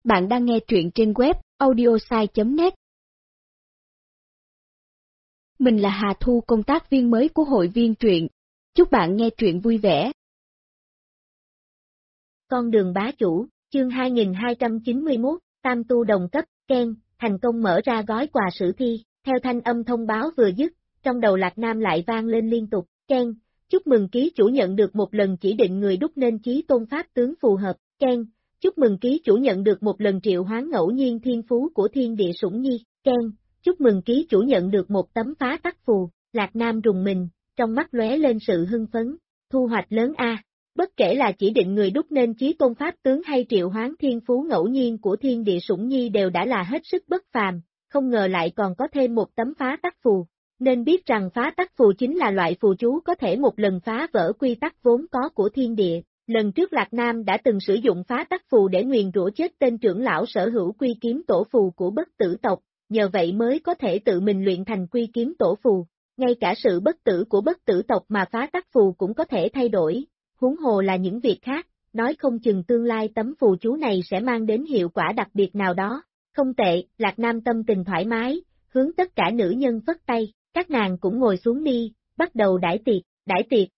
Bạn đang nghe truyện trên web audiosai.net. Mình là Hà Thu, công tác viên mới của hội viên truyện. Chúc bạn nghe truyện vui vẻ. Con đường bá chủ, chương 2291, Tam tu đồng cấp, Ken, thành công mở ra gói quà sử thi. Theo thanh âm thông báo vừa dứt, trong đầu Lạc Nam lại vang lên liên tục, Ken, chúc mừng ký chủ nhận được một lần chỉ định người đúc nên chí tôn pháp tướng phù hợp, Ken, chúc mừng ký chủ nhận được một lần triệu hoán ngẫu nhiên thiên phú của thiên địa sủng nhi, Ken, chúc mừng ký chủ nhận được một tấm phá tắc phù. Lạc Nam rùng mình, trong mắt lóe lên sự hưng phấn, thu hoạch lớn a. Bất kể là chỉ định người đúc nên chí tôn pháp tướng hay triệu hoán thiên phú ngẫu nhiên của thiên địa sủng nhi đều đã là hết sức bất phàm, không ngờ lại còn có thêm một tấm phá tắc phù. Nên biết rằng phá tắc phù chính là loại phù chú có thể một lần phá vỡ quy tắc vốn có của thiên địa. Lần trước Lạc Nam đã từng sử dụng phá tắc phù để nguyền rủa chết tên trưởng lão sở hữu quy kiếm tổ phù của bất tử tộc, nhờ vậy mới có thể tự mình luyện thành quy kiếm tổ phù. Ngay cả sự bất tử của bất tử tộc mà phá tắc phù cũng có thể thay đổi, huống hồ là những việc khác, nói không chừng tương lai tấm phù chú này sẽ mang đến hiệu quả đặc biệt nào đó. Không tệ, Lạc Nam tâm tình thoải mái, hướng tất cả nữ nhân phất tay, các nàng cũng ngồi xuống đi, bắt đầu đãi tiệc.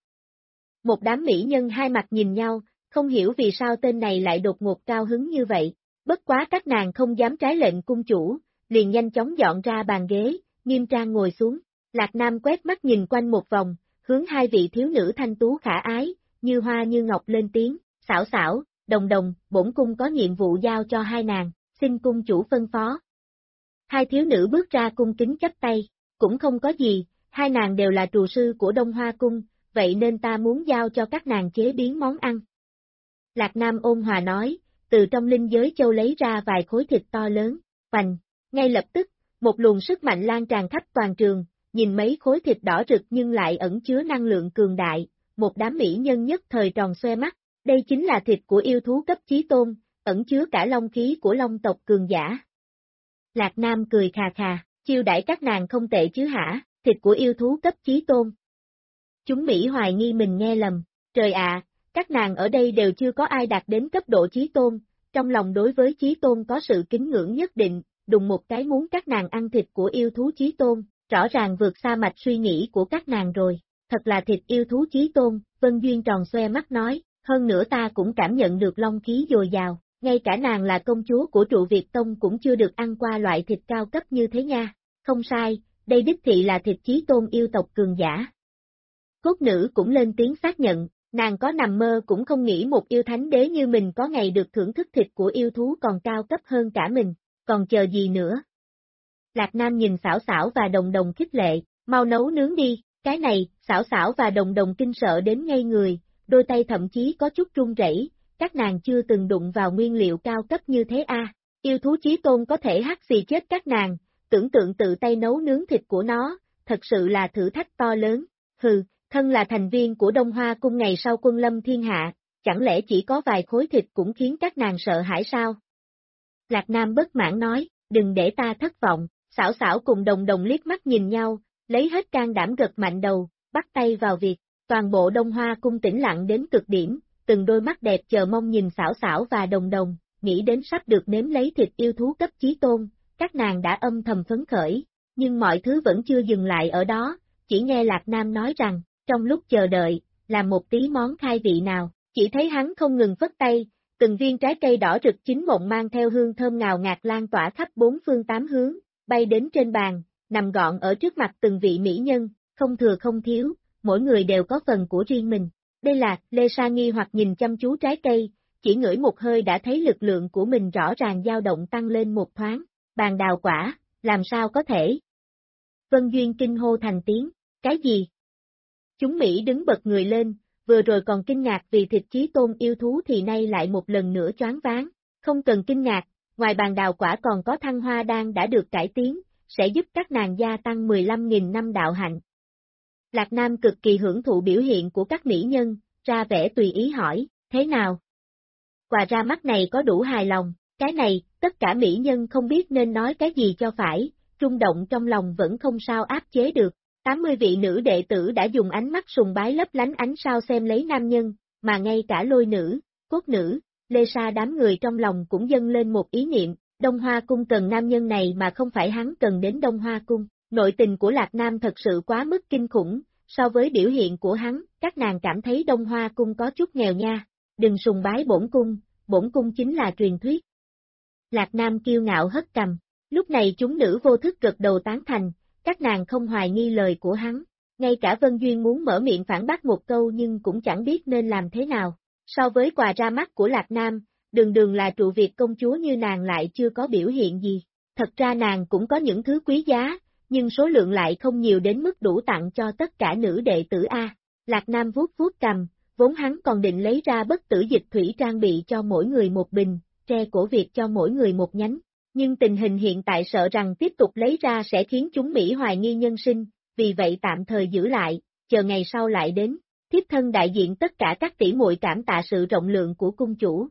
Một đám mỹ nhân hai mặt nhìn nhau, không hiểu vì sao tên này lại đột ngột cao hứng như vậy, bất quá các nàng không dám trái lệnh cung chủ, liền nhanh chóng dọn ra bàn ghế, nghiêm trang ngồi xuống. Lạc Nam quét mắt nhìn quanh một vòng, hướng hai vị thiếu nữ thanh tú khả ái, như hoa như ngọc lên tiếng, xảo xảo, đồng đồng, bổn cung có nhiệm vụ giao cho hai nàng, xin cung chủ phân phó. Hai thiếu nữ bước ra cung kính chắp tay, cũng không có gì, hai nàng đều là trù sư của Đông Hoa Cung, vậy nên ta muốn giao cho các nàng chế biến món ăn. Lạc Nam ôn hòa nói, từ trong linh giới châu lấy ra vài khối thịt to lớn, hoành, ngay lập tức, một luồng sức mạnh lan tràn khắp toàn trường, nhìn mấy khối thịt đỏ rực nhưng lại ẩn chứa năng lượng cường đại, một đám mỹ nhân nhất thời tròn xoe mắt, đây chính là thịt của yêu thú cấp chí tôn, ẩn chứa cả long khí của long tộc cường giả. Lạc Nam cười khà khà, chiêu đãi các nàng không tệ chứ hả, thịt của yêu thú cấp chí tôn. Chúng Mỹ hoài nghi mình nghe lầm, trời ạ, các nàng ở đây đều chưa có ai đạt đến cấp độ chí tôn, trong lòng đối với chí tôn có sự kính ngưỡng nhất định, đùng một cái muốn các nàng ăn thịt của yêu thú chí tôn, rõ ràng vượt xa mạch suy nghĩ của các nàng rồi, thật là thịt yêu thú chí tôn, Vân Duyên tròn xoe mắt nói, hơn nữa ta cũng cảm nhận được long khí dồi dào, ngay cả nàng là công chúa của Trụ Việt Tông cũng chưa được ăn qua loại thịt cao cấp như thế nha, không sai, đây đích thị là thịt chí tôn yêu tộc cường giả. Cốt nữ cũng lên tiếng xác nhận, nàng có nằm mơ cũng không nghĩ một yêu thánh đế như mình có ngày được thưởng thức thịt của yêu thú còn cao cấp hơn cả mình, còn chờ gì nữa. Lạc Nam nhìn xảo xảo và đồng đồng khích lệ, mau nấu nướng đi, cái này, xảo xảo và đồng đồng kinh sợ đến ngây người, đôi tay thậm chí có chút run rẩy, các nàng chưa từng đụng vào nguyên liệu cao cấp như thế a. Yêu thú chí tôn có thể hắc xì chết các nàng, tưởng tượng tự tay nấu nướng thịt của nó, thật sự là thử thách to lớn, hừ, thân là thành viên của Đông Hoa Cung ngày sau quân lâm thiên hạ, chẳng lẽ chỉ có vài khối thịt cũng khiến các nàng sợ hãi sao? Lạc Nam bất mãn nói, đừng để ta thất vọng, xảo xảo cùng đồng đồng liếc mắt nhìn nhau, lấy hết can đảm gật mạnh đầu, bắt tay vào việc, toàn bộ Đông Hoa Cung tĩnh lặng đến cực điểm, từng đôi mắt đẹp chờ mong nhìn xảo xảo và đồng đồng, nghĩ đến sắp được nếm lấy thịt yêu thú cấp chí tôn, các nàng đã âm thầm phấn khởi, nhưng mọi thứ vẫn chưa dừng lại ở đó, chỉ nghe Lạc Nam nói rằng, trong lúc chờ đợi, làm một tí món khai vị nào, chỉ thấy hắn không ngừng phất tay, từng viên trái cây đỏ rực chín mộng mang theo hương thơm ngào ngạt lan tỏa khắp bốn phương tám hướng, bay đến trên bàn, nằm gọn ở trước mặt từng vị mỹ nhân, không thừa không thiếu, mỗi người đều có phần của riêng mình. Đây là, Lê Sa nghi hoặc nhìn chăm chú trái cây, chỉ ngửi một hơi đã thấy lực lượng của mình rõ ràng dao động tăng lên một thoáng, bàn đào quả, làm sao có thể? Vân Duyên kinh hô thành tiếng, cái gì? Chúng Mỹ đứng bật người lên, vừa rồi còn kinh ngạc vì thịt chí tôn yêu thú thì nay lại một lần nữa choáng váng, không cần kinh ngạc, ngoài bàn đào quả còn có thăng hoa đan đã được cải tiến, sẽ giúp các nàng gia tăng 15.000 năm đạo hạnh. Lạc Nam cực kỳ hưởng thụ biểu hiện của các mỹ nhân, ra vẻ tùy ý hỏi, thế nào? Quà ra mắt này có đủ hài lòng, cái này, tất cả mỹ nhân không biết nên nói cái gì cho phải, rung động trong lòng vẫn không sao áp chế được. 80 vị nữ đệ tử đã dùng ánh mắt sùng bái lấp lánh ánh sao xem lấy nam nhân, mà ngay cả Lôi nữ, Cốt nữ, Lê Sa đám người trong lòng cũng dâng lên một ý niệm, Đông Hoa Cung cần nam nhân này mà không phải hắn cần đến Đông Hoa Cung. Nội tình của Lạc Nam thật sự quá mức kinh khủng, so với biểu hiện của hắn, các nàng cảm thấy Đông Hoa Cung có chút nghèo nha. Đừng sùng bái bổn cung chính là truyền thuyết. Lạc Nam kiêu ngạo hất cằm. Lúc này chúng nữ vô thức gật đầu tán thành, các nàng không hoài nghi lời của hắn. Ngay cả Vân Duyên muốn mở miệng phản bác một câu nhưng cũng chẳng biết nên làm thế nào. So với quà ra mắt của Lạc Nam, đường là trụ Việt công chúa như nàng lại chưa có biểu hiện gì. Thật ra nàng cũng có những thứ quý giá, nhưng số lượng lại không nhiều đến mức đủ tặng cho tất cả nữ đệ tử A. Lạc Nam vuốt cằm, vốn hắn còn định lấy ra bất tử dịch thủy trang bị cho mỗi người một bình, tre cổ Việt cho mỗi người một nhánh. Nhưng tình hình hiện tại sợ rằng tiếp tục lấy ra sẽ khiến chúng Mỹ hoài nghi nhân sinh, vì vậy tạm thời giữ lại, chờ ngày sau lại đến. Thiếp thân đại diện tất cả các tỷ muội cảm tạ sự rộng lượng của cung chủ.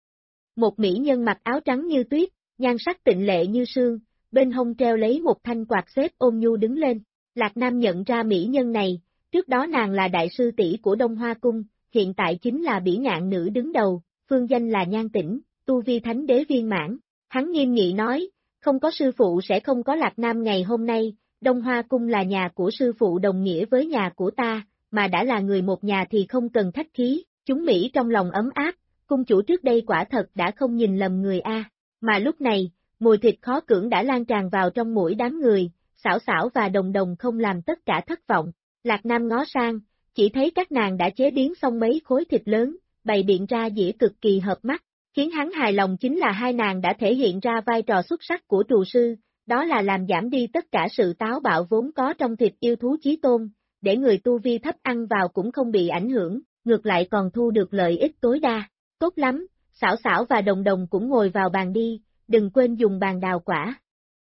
Một mỹ nhân mặc áo trắng như tuyết, nhan sắc tịnh lệ như sương, bên hông treo lấy một thanh quạt xếp ôn nhu đứng lên. Lạc Nam nhận ra mỹ nhân này, trước đó nàng là đại sư tỷ của Đông Hoa Cung, hiện tại chính là bỉ ngạn nữ đứng đầu, phương danh là Nhan Tĩnh, tu vi thánh đế viên mãn. Hắn nghiêm nghị nói, không có sư phụ sẽ không có Lạc Nam ngày hôm nay, Đông Hoa Cung là nhà của sư phụ đồng nghĩa với nhà của ta, mà đã là người một nhà thì không cần khách khí, chúng Mỹ trong lòng ấm áp, cung chủ trước đây quả thật đã không nhìn lầm người A, mà lúc này, mùi thịt khó cưỡng đã lan tràn vào trong mũi đám người, xảo xảo và đồng không làm tất cả thất vọng. Lạc Nam ngó sang, chỉ thấy các nàng đã chế biến xong mấy khối thịt lớn, bày biện ra dĩa cực kỳ hợp mắt, khiến hắn hài lòng chính là hai nàng đã thể hiện ra vai trò xuất sắc của trù sư, đó là làm giảm đi tất cả sự táo bạo vốn có trong thịt yêu thú chí tôn, để người tu vi thấp ăn vào cũng không bị ảnh hưởng, ngược lại còn thu được lợi ích tối đa. Tốt lắm, xảo xảo và đồng cũng ngồi vào bàn đi, đừng quên dùng bàn đào quả.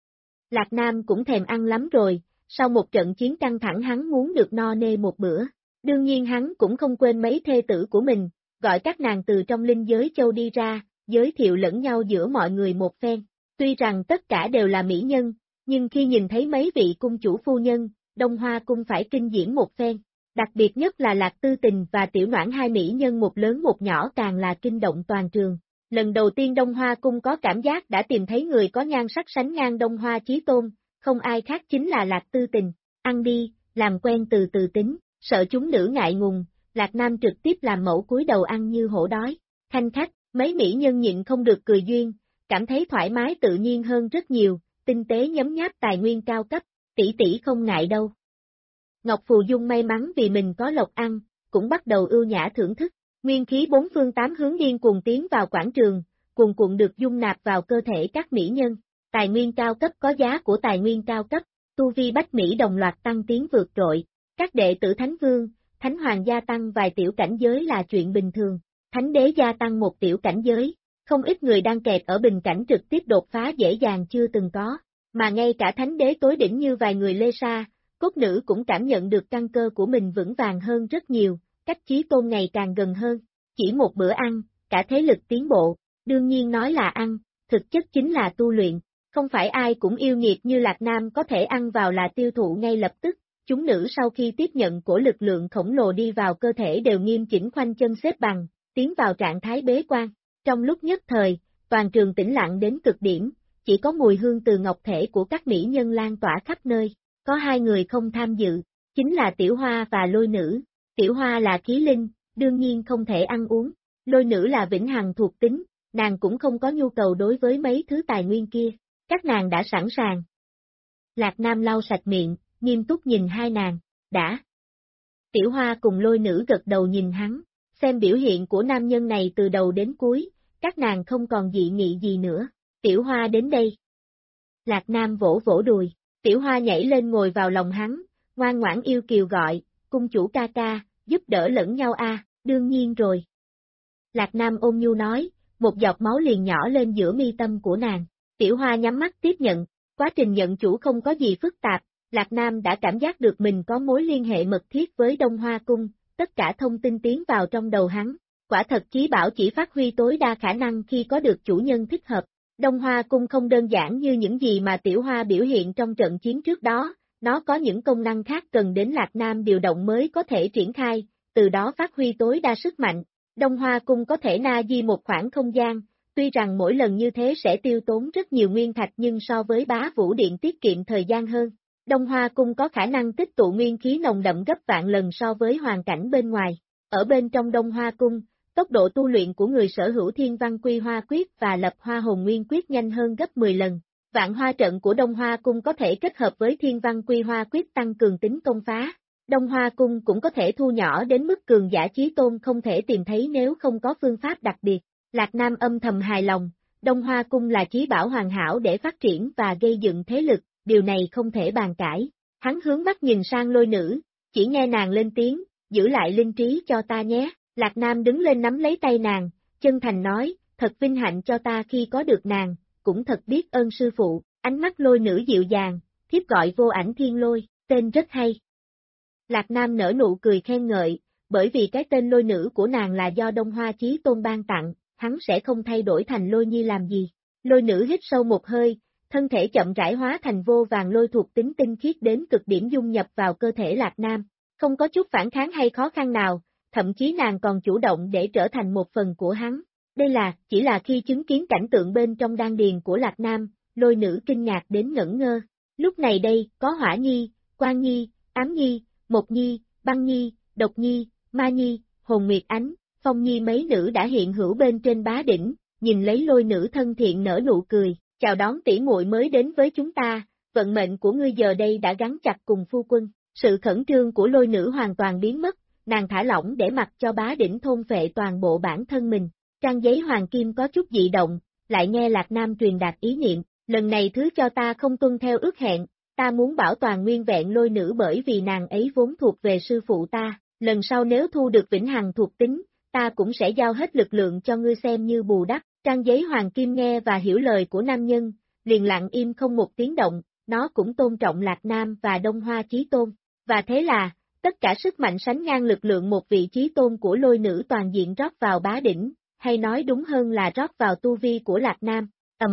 Lạc Nam cũng thèm ăn lắm rồi, sau một trận chiến căng thẳng hắn muốn được no nê một bữa. Đương nhiên hắn cũng không quên mấy thê tử của mình, gọi các nàng từ trong linh giới châu đi ra, giới thiệu lẫn nhau giữa mọi người một phen. Tuy rằng tất cả đều là mỹ nhân, nhưng khi nhìn thấy mấy vị cung chủ phu nhân, Đông Hoa Cung phải kinh diễm một phen. Đặc biệt nhất là Lạc Tư Tình và Tiểu Noãn hai mỹ nhân một lớn một nhỏ càng là kinh động toàn trường. Lần đầu tiên Đông Hoa Cung có cảm giác đã tìm thấy người có nhan sắc sánh ngang Đông Hoa Chí Tôn, không ai khác chính là Lạc Tư Tình. Ăn đi, làm quen từ từ tính, sợ chúng nữ ngại ngùng, Lạc Nam trực tiếp làm mẫu cúi đầu ăn như hổ đói. Khanh khách, mấy mỹ nhân nhịn không được cười duyên, cảm thấy thoải mái tự nhiên hơn rất nhiều, tinh tế nhấm nháp tài nguyên cao cấp, tỷ không ngại đâu. Ngọc Phù Dung may mắn vì mình có lộc ăn, cũng bắt đầu ưu nhã thưởng thức, nguyên khí bốn phương tám hướng điên cuồng tiến vào quảng trường, cuồn được dung nạp vào cơ thể các mỹ nhân, tài nguyên cao cấp có giá của tài nguyên cao cấp, tu vi bách mỹ đồng loạt tăng tiến vượt trội, các đệ tử Thánh Vương, Thánh Hoàng gia tăng vài tiểu cảnh giới là chuyện bình thường, Thánh Đế gia tăng một tiểu cảnh giới, không ít người đang kẹt ở bình cảnh trực tiếp đột phá dễ dàng chưa từng có, mà ngay cả Thánh Đế tối đỉnh như vài người Lê Sa, cốt nữ cũng cảm nhận được căn cơ của mình vững vàng hơn rất nhiều, cách chí tôn ngày càng gần hơn, chỉ một bữa ăn, cả thế lực tiến bộ, đương nhiên nói là ăn, thực chất chính là tu luyện, không phải ai cũng yêu nghiệt như Lạc Nam có thể ăn vào là tiêu thụ ngay lập tức, chúng nữ sau khi tiếp nhận của lực lượng khổng lồ đi vào cơ thể đều nghiêm chỉnh khoanh chân xếp bằng, tiến vào trạng thái bế quan, trong lúc nhất thời, toàn trường tĩnh lặng đến cực điểm, chỉ có mùi hương từ ngọc thể của các mỹ nhân lan tỏa khắp nơi. Có hai người không tham dự, chính là Tiểu Hoa và Lôi Nữ. Tiểu Hoa là khí linh, đương nhiên không thể ăn uống. Lôi Nữ là vĩnh hằng thuộc tính, nàng cũng không có nhu cầu đối với mấy thứ tài nguyên kia. Các nàng đã sẵn sàng. Lạc Nam lau sạch miệng, nghiêm túc nhìn hai nàng, đã. Tiểu Hoa cùng Lôi Nữ gật đầu nhìn hắn, xem biểu hiện của nam nhân này từ đầu đến cuối, các nàng không còn dị nghị gì nữa. Tiểu Hoa đến đây. Lạc Nam vỗ vỗ đùi. Tiểu Hoa nhảy lên ngồi vào lòng hắn, ngoan ngoãn yêu kiều gọi, cung chủ ca ca, giúp đỡ lẫn nhau a, đương nhiên rồi. Lạc Nam ôn nhu nói, một giọt máu liền nhỏ lên giữa mi tâm của nàng. Tiểu Hoa nhắm mắt tiếp nhận, quá trình nhận chủ không có gì phức tạp, Lạc Nam đã cảm giác được mình có mối liên hệ mật thiết với Đông Hoa Cung, tất cả thông tin tiến vào trong đầu hắn. Quả thật chí bảo chỉ phát huy tối đa khả năng khi có được chủ nhân thích hợp. Đông Hoa Cung không đơn giản như những gì mà Tiểu Hoa biểu hiện trong trận chiến trước đó, nó có những công năng khác cần đến Lạc Nam điều động mới có thể triển khai, từ đó phát huy tối đa sức mạnh. Đông Hoa Cung có thể na di một khoảng không gian, tuy rằng mỗi lần như thế sẽ tiêu tốn rất nhiều nguyên thạch nhưng so với Bá Vũ Điện tiết kiệm thời gian hơn. Đông Hoa Cung có khả năng tích tụ nguyên khí nồng đậm gấp vạn lần so với hoàn cảnh bên ngoài. Ở bên trong Đông Hoa Cung, tốc độ tu luyện của người sở hữu Thiên Văn Quy Hoa Quyết và Lập Hoa Hồn Nguyên Quyết nhanh hơn gấp 10 lần. Vạn Hoa trận của Đông Hoa Cung có thể kết hợp với Thiên Văn Quy Hoa Quyết tăng cường tính công phá. Đông Hoa Cung cũng có thể thu nhỏ đến mức cường giả chí tôn không thể tìm thấy nếu không có phương pháp đặc biệt. Lạc Nam âm thầm hài lòng, Đông Hoa Cung là chí bảo hoàn hảo để phát triển và gây dựng thế lực, điều này không thể bàn cãi. Hắn hướng mắt nhìn sang Lôi Nữ, chỉ nghe nàng lên tiếng, giữ lại linh trí cho ta nhé. Lạc Nam đứng lên nắm lấy tay nàng, chân thành nói, thật vinh hạnh cho ta khi có được nàng, cũng thật biết ơn sư phụ. Ánh mắt Lôi Nữ dịu dàng, thiếp gọi Vô Ảnh Thiên Lôi, tên rất hay. Lạc Nam nở nụ cười khen ngợi, bởi vì cái tên Lôi Nữ của nàng là do Đông Hoa Chí Tôn ban tặng, hắn sẽ không thay đổi thành Lôi Nhi làm gì. Lôi Nữ hít sâu một hơi, thân thể chậm rãi hóa thành vô vàng lôi thuộc tính tinh khiết đến cực điểm dung nhập vào cơ thể Lạc Nam, không có chút phản kháng hay khó khăn nào, thậm chí nàng còn chủ động để trở thành một phần của hắn. Đây chỉ là khi chứng kiến cảnh tượng bên trong đan điền của Lạc Nam, Lôi Nữ kinh ngạc đến ngẩn ngơ. Lúc này đây, có Hỏa Nhi, Quang Nhi, Ám Nhi, Mộc Nhi, Băng Nhi, Độc Nhi, Ma Nhi, Hồn Nguyệt Ánh, Phong Nhi mấy nữ đã hiện hữu bên trên bá đỉnh, nhìn lấy Lôi Nữ thân thiện nở nụ cười, chào đón tỷ muội mới đến với chúng ta, vận mệnh của ngươi giờ đây đã gắn chặt cùng phu quân. Sự khẩn trương của Lôi Nữ hoàn toàn biến mất, nàng thả lỏng để mặc cho bá đỉnh thôn phệ toàn bộ bản thân mình. Trang giấy hoàng kim có chút dị động, lại nghe Lạc Nam truyền đạt ý niệm, lần này thứ cho ta không tuân theo ước hẹn, ta muốn bảo toàn nguyên vẹn Lôi Nữ bởi vì nàng ấy vốn thuộc về sư phụ ta, lần sau nếu thu được vĩnh hằng thuộc tính, ta cũng sẽ giao hết lực lượng cho ngươi xem như bù đắp. Trang giấy hoàng kim nghe và hiểu lời của nam nhân, liền lặng im không một tiếng động, nó cũng tôn trọng Lạc Nam và Đông Hoa Chí Tôn, và thế là, tất cả sức mạnh sánh ngang lực lượng một vị Chí Tôn của Lôi Nữ toàn diện rót vào bá đỉnh, hay nói đúng hơn là rót vào tu vi của Lạc Nam,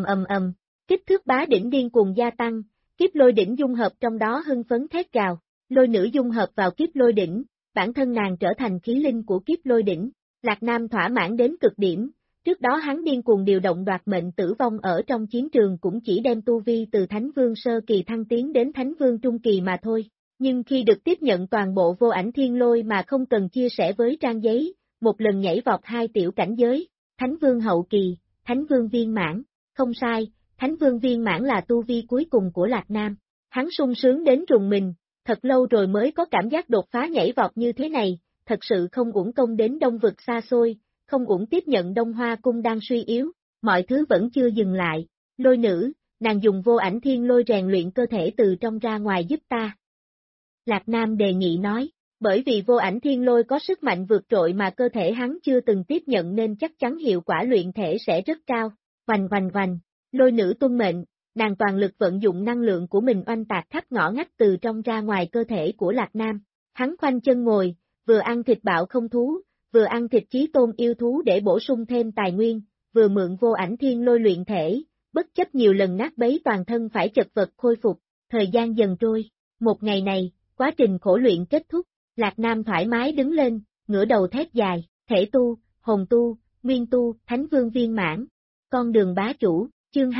kích thước bá đỉnh điên cuồng gia tăng, kiếp lôi đỉnh dung hợp trong đó hưng phấn thét gào, Lôi Nữ dung hợp vào kiếp lôi đỉnh, bản thân nàng trở thành khí linh của kiếp lôi đỉnh, Lạc Nam thỏa mãn đến cực điểm. Trước đó hắn điên cuồng điều động đoạt mệnh tử vong ở trong chiến trường cũng chỉ đem tu vi từ Thánh Vương sơ kỳ thăng tiến đến Thánh Vương trung kỳ mà thôi, nhưng khi được tiếp nhận toàn bộ Vô Ảnh Thiên Lôi mà không cần chia sẻ với trang giấy, một lần nhảy vọt 2 tiểu cảnh giới, Thánh Vương hậu kỳ, Thánh Vương viên mãn, không sai, Thánh Vương viên mãn là tu vi cuối cùng của Lạc Nam, hắn sung sướng đến rùng mình, thật lâu rồi mới có cảm giác đột phá nhảy vọt như thế này, thật sự không uổng công đến Đông Vực xa xôi. Không uổng tiếp nhận Đông Hoa Cung đang suy yếu, mọi thứ vẫn chưa dừng lại, Lôi Nữ, nàng dùng Vô Ảnh Thiên Lôi rèn luyện cơ thể từ trong ra ngoài giúp ta. Lạc Nam đề nghị nói, bởi vì Vô Ảnh Thiên Lôi có sức mạnh vượt trội mà cơ thể hắn chưa từng tiếp nhận nên chắc chắn hiệu quả luyện thể sẽ rất cao, oanh, Lôi Nữ tuân mệnh, nàng toàn lực vận dụng năng lượng của mình oanh tạc khắp ngõ ngách từ trong ra ngoài cơ thể của Lạc Nam, hắn khoanh chân ngồi, vừa ăn thịt bạo không thú, vừa ăn thịt Chí Tôn yêu thú để bổ sung thêm tài nguyên, vừa mượn Vô Ảnh Thiên Lôi luyện thể, bất chấp nhiều lần nát bấy toàn thân phải chật vật khôi phục, thời gian dần trôi, một ngày này, quá trình khổ luyện kết thúc, Lạc Nam thoải mái đứng lên, ngửa đầu thét dài, thể tu, hồn tu, nguyên tu, Thánh Vương viên mãn, con đường bá chủ, chương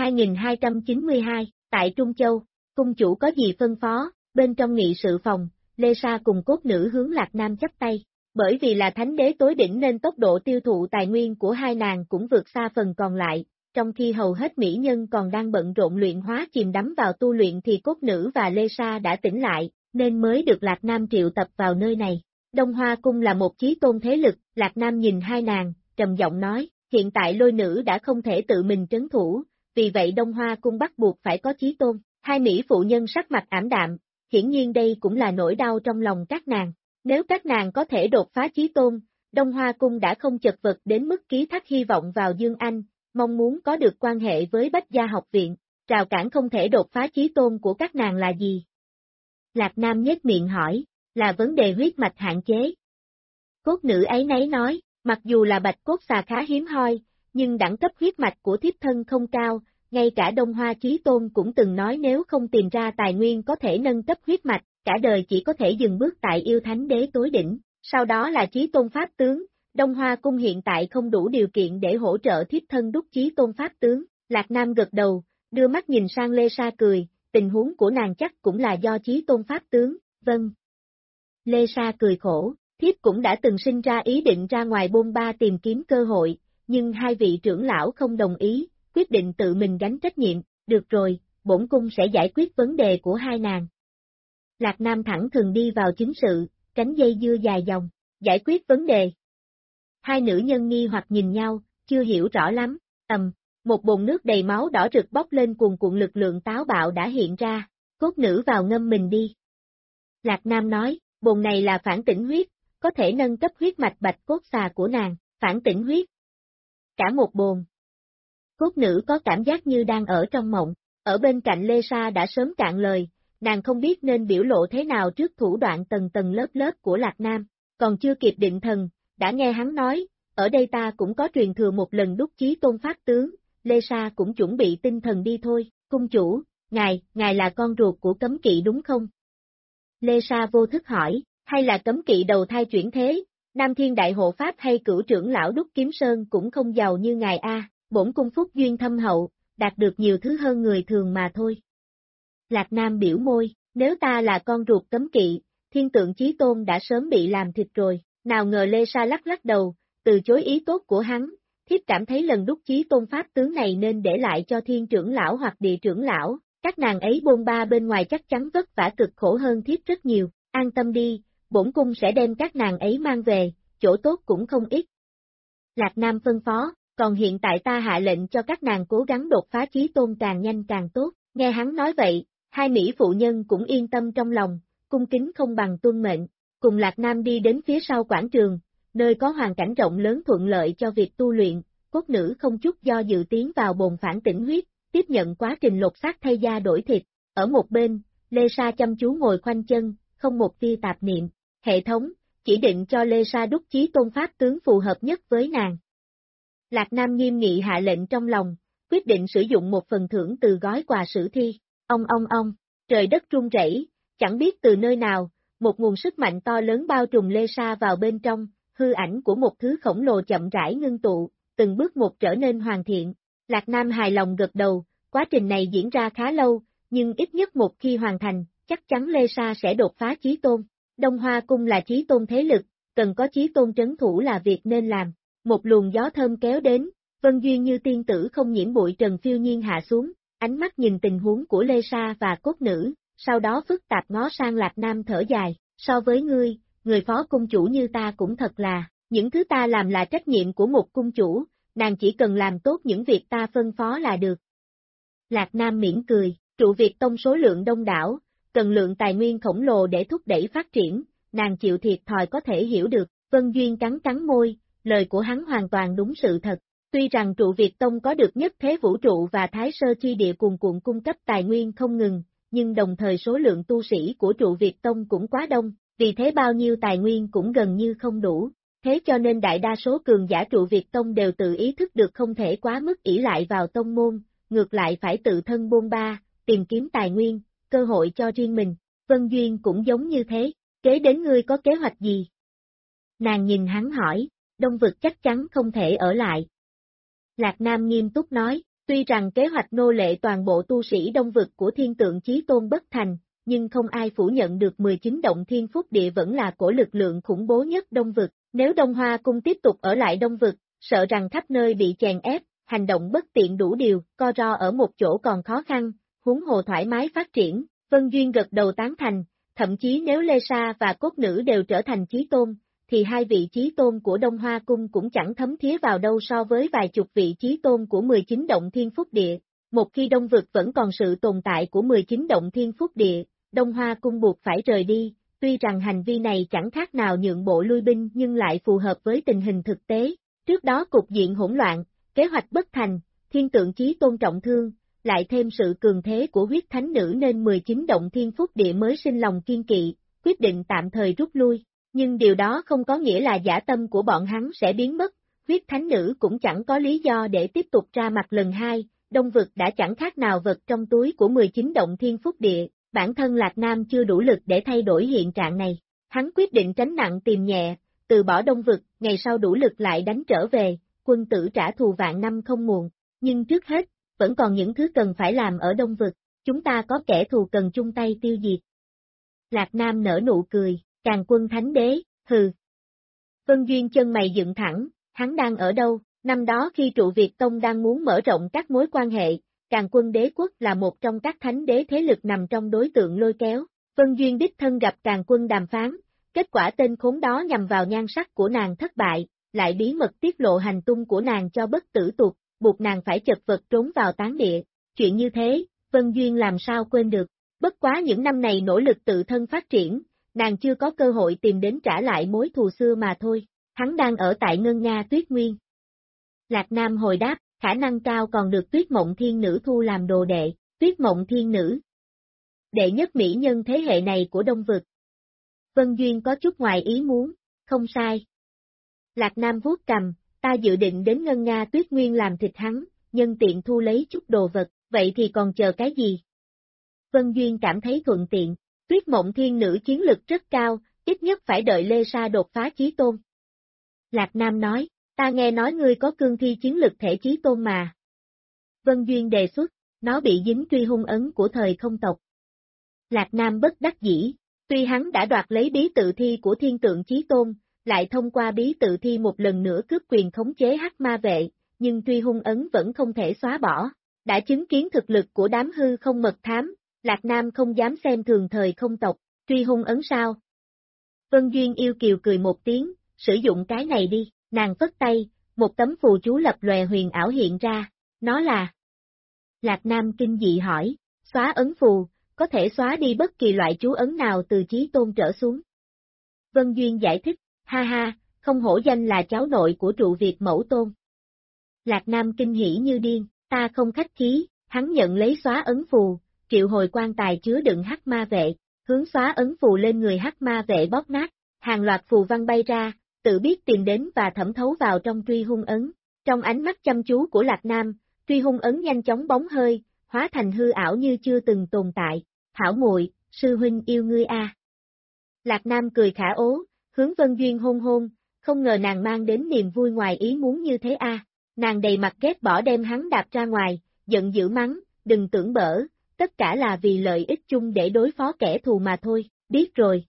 2292, tại Trung Châu, cung chủ có gì phân phó, bên trong nghị sự phòng, Lê Sa cùng cốt nữ hướng Lạc Nam chắp tay. Bởi vì là thánh đế tối đỉnh nên tốc độ tiêu thụ tài nguyên của hai nàng cũng vượt xa phần còn lại, trong khi hầu hết mỹ nhân còn đang bận rộn luyện hóa chìm đắm vào tu luyện thì cốt nữ và Lê Sa đã tỉnh lại, nên mới được Lạc Nam triệu tập vào nơi này. Đông Hoa Cung là một chí tôn thế lực, Lạc Nam nhìn hai nàng, trầm giọng nói, hiện tại Lôi Nữ đã không thể tự mình trấn thủ, vì vậy Đông Hoa Cung bắt buộc phải có chí tôn. Hai mỹ phụ nhân sắc mặt ảm đạm, hiển nhiên đây cũng là nỗi đau trong lòng các nàng. Nếu các nàng có thể đột phá chí tôn, Đông Hoa Cung đã không chật vật đến mức ký thác hy vọng vào Dương Anh, mong muốn có được quan hệ với Bách Gia học viện, rào cản không thể đột phá chí tôn của các nàng là gì? Lạc Nam nhếch miệng hỏi, là vấn đề huyết mạch hạn chế. Cốt nữ ấy nấy nói, mặc dù là bạch cốt xà khá hiếm hoi, nhưng đẳng cấp huyết mạch của thiếp thân không cao, ngay cả Đông Hoa Chí Tôn cũng từng nói nếu không tìm ra tài nguyên có thể nâng cấp huyết mạch, cả đời chỉ có thể dừng bước tại yêu thánh đế tối đỉnh, sau đó là Chí Tôn Pháp tướng, Đông Hoa Cung hiện tại không đủ điều kiện để hỗ trợ thiếp thân đúc Chí Tôn Pháp tướng, Lạc Nam gật đầu, đưa mắt nhìn sang Lê Sa cười, tình huống của nàng chắc cũng là do Chí Tôn Pháp tướng, vâng. Lê Sa cười khổ, thiếp cũng đã từng sinh ra ý định ra ngoài bôn ba tìm kiếm cơ hội, nhưng hai vị trưởng lão không đồng ý, quyết định tự mình gánh trách nhiệm, được rồi, bổn cung sẽ giải quyết vấn đề của hai nàng. Lạc Nam thẳng thừng đi vào chính sự, tránh dây dưa dài dòng, giải quyết vấn đề. Hai nữ nhân nghi hoặc nhìn nhau, chưa hiểu rõ lắm, một bồn nước đầy máu đỏ rực bốc lên cuồn cuộn lực lượng táo bạo đã hiện ra, cốt nữ vào ngâm mình đi. Lạc Nam nói, bồn này là phản tỉnh huyết, có thể nâng cấp huyết mạch bạch cốt xà của nàng, phản tỉnh huyết. Cả một bồn. Cốt nữ có cảm giác như đang ở trong mộng, ở bên cạnh Lê Sa đã sớm cạn lời, nàng không biết nên biểu lộ thế nào trước thủ đoạn tầng tầng lớp lớp của Lạc Nam, còn chưa kịp định thần, đã nghe hắn nói, ở đây ta cũng có truyền thừa một lần đúc Chí Tôn Pháp tướng, Lê Sa cũng chuẩn bị tinh thần đi thôi, cung chủ, ngài là con ruột của cấm kỵ đúng không? Lê Sa vô thức hỏi, hay là cấm kỵ đầu thai chuyển thế, Nam Thiên Đại Hộ Pháp hay cửu trưởng lão đúc Kiếm Sơn cũng không giàu như ngài a, bổn cung phúc duyên thâm hậu, đạt được nhiều thứ hơn người thường mà thôi. Lạc Nam biểu môi, nếu ta là con ruột cấm kỵ, Thiên Tượng Chí Tôn đã sớm bị làm thịt rồi, nào ngờ Lê Sa lắc lắc đầu, từ chối ý tốt của hắn, thiếp cảm thấy lần đúc Chí Tôn Pháp tướng này nên để lại cho Thiên trưởng lão hoặc Địa trưởng lão, các nàng ấy bôn ba bên ngoài chắc chắn vất vả cực khổ hơn thiếp rất nhiều, an tâm đi, bổn cung sẽ đem các nàng ấy mang về, chỗ tốt cũng không ít. Lạc Nam phân phó, còn hiện tại ta hạ lệnh cho các nàng cố gắng đột phá Chí Tôn càng nhanh càng tốt, nghe hắn nói vậy, hai mỹ phụ nhân cũng yên tâm trong lòng, cung kính không bằng tuân mệnh, cùng Lạc Nam đi đến phía sau quảng trường, nơi có hoàn cảnh rộng lớn thuận lợi cho việc tu luyện, cốt nữ không chút do dự tiến vào bồn phản tỉnh huyết, tiếp nhận quá trình lột xác thay da đổi thịt, ở một bên, Lê Sa chăm chú ngồi khoanh chân, không một tia tạp niệm, hệ thống, chỉ định cho Lê Sa đúc Chí Tôn Pháp tướng phù hợp nhất với nàng. Lạc Nam nghiêm nghị hạ lệnh trong lòng, quyết định sử dụng một phần thưởng từ gói quà sử thi, ong, trời đất rung rẩy, chẳng biết từ nơi nào, một nguồn sức mạnh to lớn bao trùm Lê Sa vào bên trong, hư ảnh của một thứ khổng lồ chậm rãi ngưng tụ, từng bước một trở nên hoàn thiện. Lạc Nam hài lòng gật đầu, quá trình này diễn ra khá lâu, nhưng ít nhất một khi hoàn thành, chắc chắn Lê Sa sẽ đột phá Chí Tôn. Đông Hoa Cung là Chí Tôn thế lực, cần có Chí Tôn trấn thủ là việc nên làm. Một luồng gió thơm kéo đến, Vân Duyên như tiên tử không nhiễm bụi trần phiêu nhiên hạ xuống, ánh mắt nhìn tình huống của Lê Sa và cốt nữ, sau đó phức tạp ngó sang Lạc Nam thở dài, so với ngươi, người phó cung chủ như ta cũng thật là, những thứ ta làm là trách nhiệm của một cung chủ, nàng chỉ cần làm tốt những việc ta phân phó là được. Lạc Nam mỉm cười, trụ Việt Tông số lượng đông đảo, cần lượng tài nguyên khổng lồ để thúc đẩy phát triển, nàng chịu thiệt thòi có thể hiểu được, Vân Duyên cắn môi, lời của hắn hoàn toàn đúng sự thật. Tuy rằng trụ Việt Tông có được nhất thế vũ trụ và thái sơ chi địa cuồn cuộn cung cấp tài nguyên không ngừng, nhưng đồng thời số lượng tu sĩ của trụ Việt Tông cũng quá đông, vì thế bao nhiêu tài nguyên cũng gần như không đủ. Thế cho nên đại đa số cường giả trụ Việt Tông đều tự ý thức được không thể quá mức ỷ lại vào tông môn, ngược lại phải tự thân bôn ba, tìm kiếm tài nguyên, cơ hội cho riêng mình. Vân Duyên cũng giống như thế, kế đến ngươi có kế hoạch gì? Nàng nhìn hắn hỏi, Đông Vực chắc chắn không thể ở lại. Lạc Nam nghiêm túc nói, tuy rằng kế hoạch nô lệ toàn bộ tu sĩ Đông Vực của Thiên Tượng Chí Tôn bất thành, nhưng không ai phủ nhận được 19 động thiên phúc địa vẫn là cổ lực lượng khủng bố nhất Đông Vực, nếu Đông Hoa Cung tiếp tục ở lại Đông Vực, sợ rằng khắp nơi bị chèn ép, hành động bất tiện đủ điều, co ro ở một chỗ còn khó khăn, huống hồ thoải mái phát triển. Vân Duyên gật đầu tán thành, thậm chí nếu Lê Sa và cốt nữ đều trở thành Chí Tôn, thì hai vị Chí Tôn của Đông Hoa Cung cũng chẳng thấm thía vào đâu so với vài chục vị Chí Tôn của 19 động thiên phúc địa. Một khi Đông Vực vẫn còn sự tồn tại của 19 động thiên phúc địa, Đông Hoa Cung buộc phải rời đi, tuy rằng hành vi này chẳng khác nào nhượng bộ lui binh nhưng lại phù hợp với tình hình thực tế. Trước đó cục diện hỗn loạn, kế hoạch bất thành, Thiên Tượng Chí Tôn trọng thương, lại thêm sự cường thế của huyết thánh nữ nên 19 động thiên phúc địa mới sinh lòng kiên kỵ, quyết định tạm thời rút lui. Nhưng điều đó không có nghĩa là dã tâm của bọn hắn sẽ biến mất, huyết thánh nữ cũng chẳng có lý do để tiếp tục ra mặt lần hai, Đông Vực đã chẳng khác nào vật trong túi của 19 động thiên phúc địa, bản thân Lạc Nam chưa đủ lực để thay đổi hiện trạng này. Hắn quyết định tránh nặng tìm nhẹ, từ bỏ Đông Vực, ngày sau đủ lực lại đánh trở về, quân tử trả thù vạn năm không muộn, nhưng trước hết, vẫn còn những thứ cần phải làm ở Đông Vực, chúng ta có kẻ thù cần chung tay tiêu diệt. Lạc Nam nở nụ cười, Càn Quân Thánh Đế, hừ. Vân Duyên chân mày dựng thẳng, hắn đang ở đâu? Năm đó khi trụ Việt Tông đang muốn mở rộng các mối quan hệ, Càn Quân Đế Quốc là một trong các thánh đế thế lực nằm trong đối tượng lôi kéo. Vân Duyên đích thân gặp Càn Quân đàm phán, kết quả tên khốn đó nhằm vào nhan sắc của nàng thất bại, lại bí mật tiết lộ hành tung của nàng cho bất tử tuột, buộc nàng phải chật vật trốn vào tán địa. Chuyện như thế, Vân Duyên làm sao quên được, bất quá những năm này nỗ lực tự thân phát triển, nàng chưa có cơ hội tìm đến trả lại mối thù xưa mà thôi, hắn đang ở tại Ngân Nga Tuyết Nguyên. Lạc Nam hồi đáp, khả năng cao còn được Tuyết Mộng Thiên Nữ thu làm đồ đệ, Tuyết Mộng Thiên Nữ. Đệ nhất mỹ nhân thế hệ này của Đông Vực. Vân Duyên có chút ngoài ý muốn, không sai. Lạc Nam vuốt cầm, ta dự định đến Ngân Nga Tuyết Nguyên làm thịt hắn, nhân tiện thu lấy chút đồ vật, vậy thì còn chờ cái gì? Vân Duyên cảm thấy thuận tiện, Tuyết Mộng Thiên Nữ chiến lực rất cao, ít nhất phải đợi Lê Sa đột phá chí tôn. Lạc Nam nói, ta nghe nói ngươi có cương thi chiến lực thể chí tôn mà. Vân Duyên đề xuất, nó bị dính truy hung ấn của thời không tộc. Lạc Nam bất đắc dĩ, tuy hắn đã đoạt lấy bí tự thi của thiên tượng chí tôn, lại thông qua bí tự thi một lần nữa cướp quyền khống chế hắc ma vệ, nhưng truy hung ấn vẫn không thể xóa bỏ. Đã chứng kiến thực lực của đám hư không mật thám, Lạc Nam không dám xem thường thời không tộc, truy hung ấn sao? Vân Duyên yêu kiều cười một tiếng, sử dụng cái này đi, nàng phất tay, một tấm phù chú lập lòe huyền ảo hiện ra, nó là... Lạc Nam kinh dị hỏi, xóa ấn phù, có thể xóa đi bất kỳ loại chú ấn nào từ chí tôn trở xuống. Vân Duyên giải thích, ha ha, không hổ danh là cháu nội của trụ Việt mẫu tôn. Lạc Nam kinh hỉ như điên, ta không khách khí, hắn nhận lấy xóa ấn phù, triệu hồi quan tài chứa đựng hắc ma vệ, hướng xóa ấn phù lên người hắc ma vệ bóp nát, hàng loạt phù văn bay ra, tự biết tìm đến và thẩm thấu vào trong truy hung ấn. Trong ánh mắt chăm chú của Lạc Nam, truy hung ấn nhanh chóng bóng hơi, hóa thành hư ảo như chưa từng tồn tại. Hảo muội, sư huynh yêu ngươi a. Lạc Nam cười khả ố, hướng Vân Duyên hôn hôn, không ngờ nàng mang đến niềm vui ngoài ý muốn như thế a. Nàng đầy mặt ghét bỏ đem hắn đạp ra ngoài, giận dữ mắng, đừng tưởng bở, tất cả là vì lợi ích chung để đối phó kẻ thù mà thôi, biết rồi.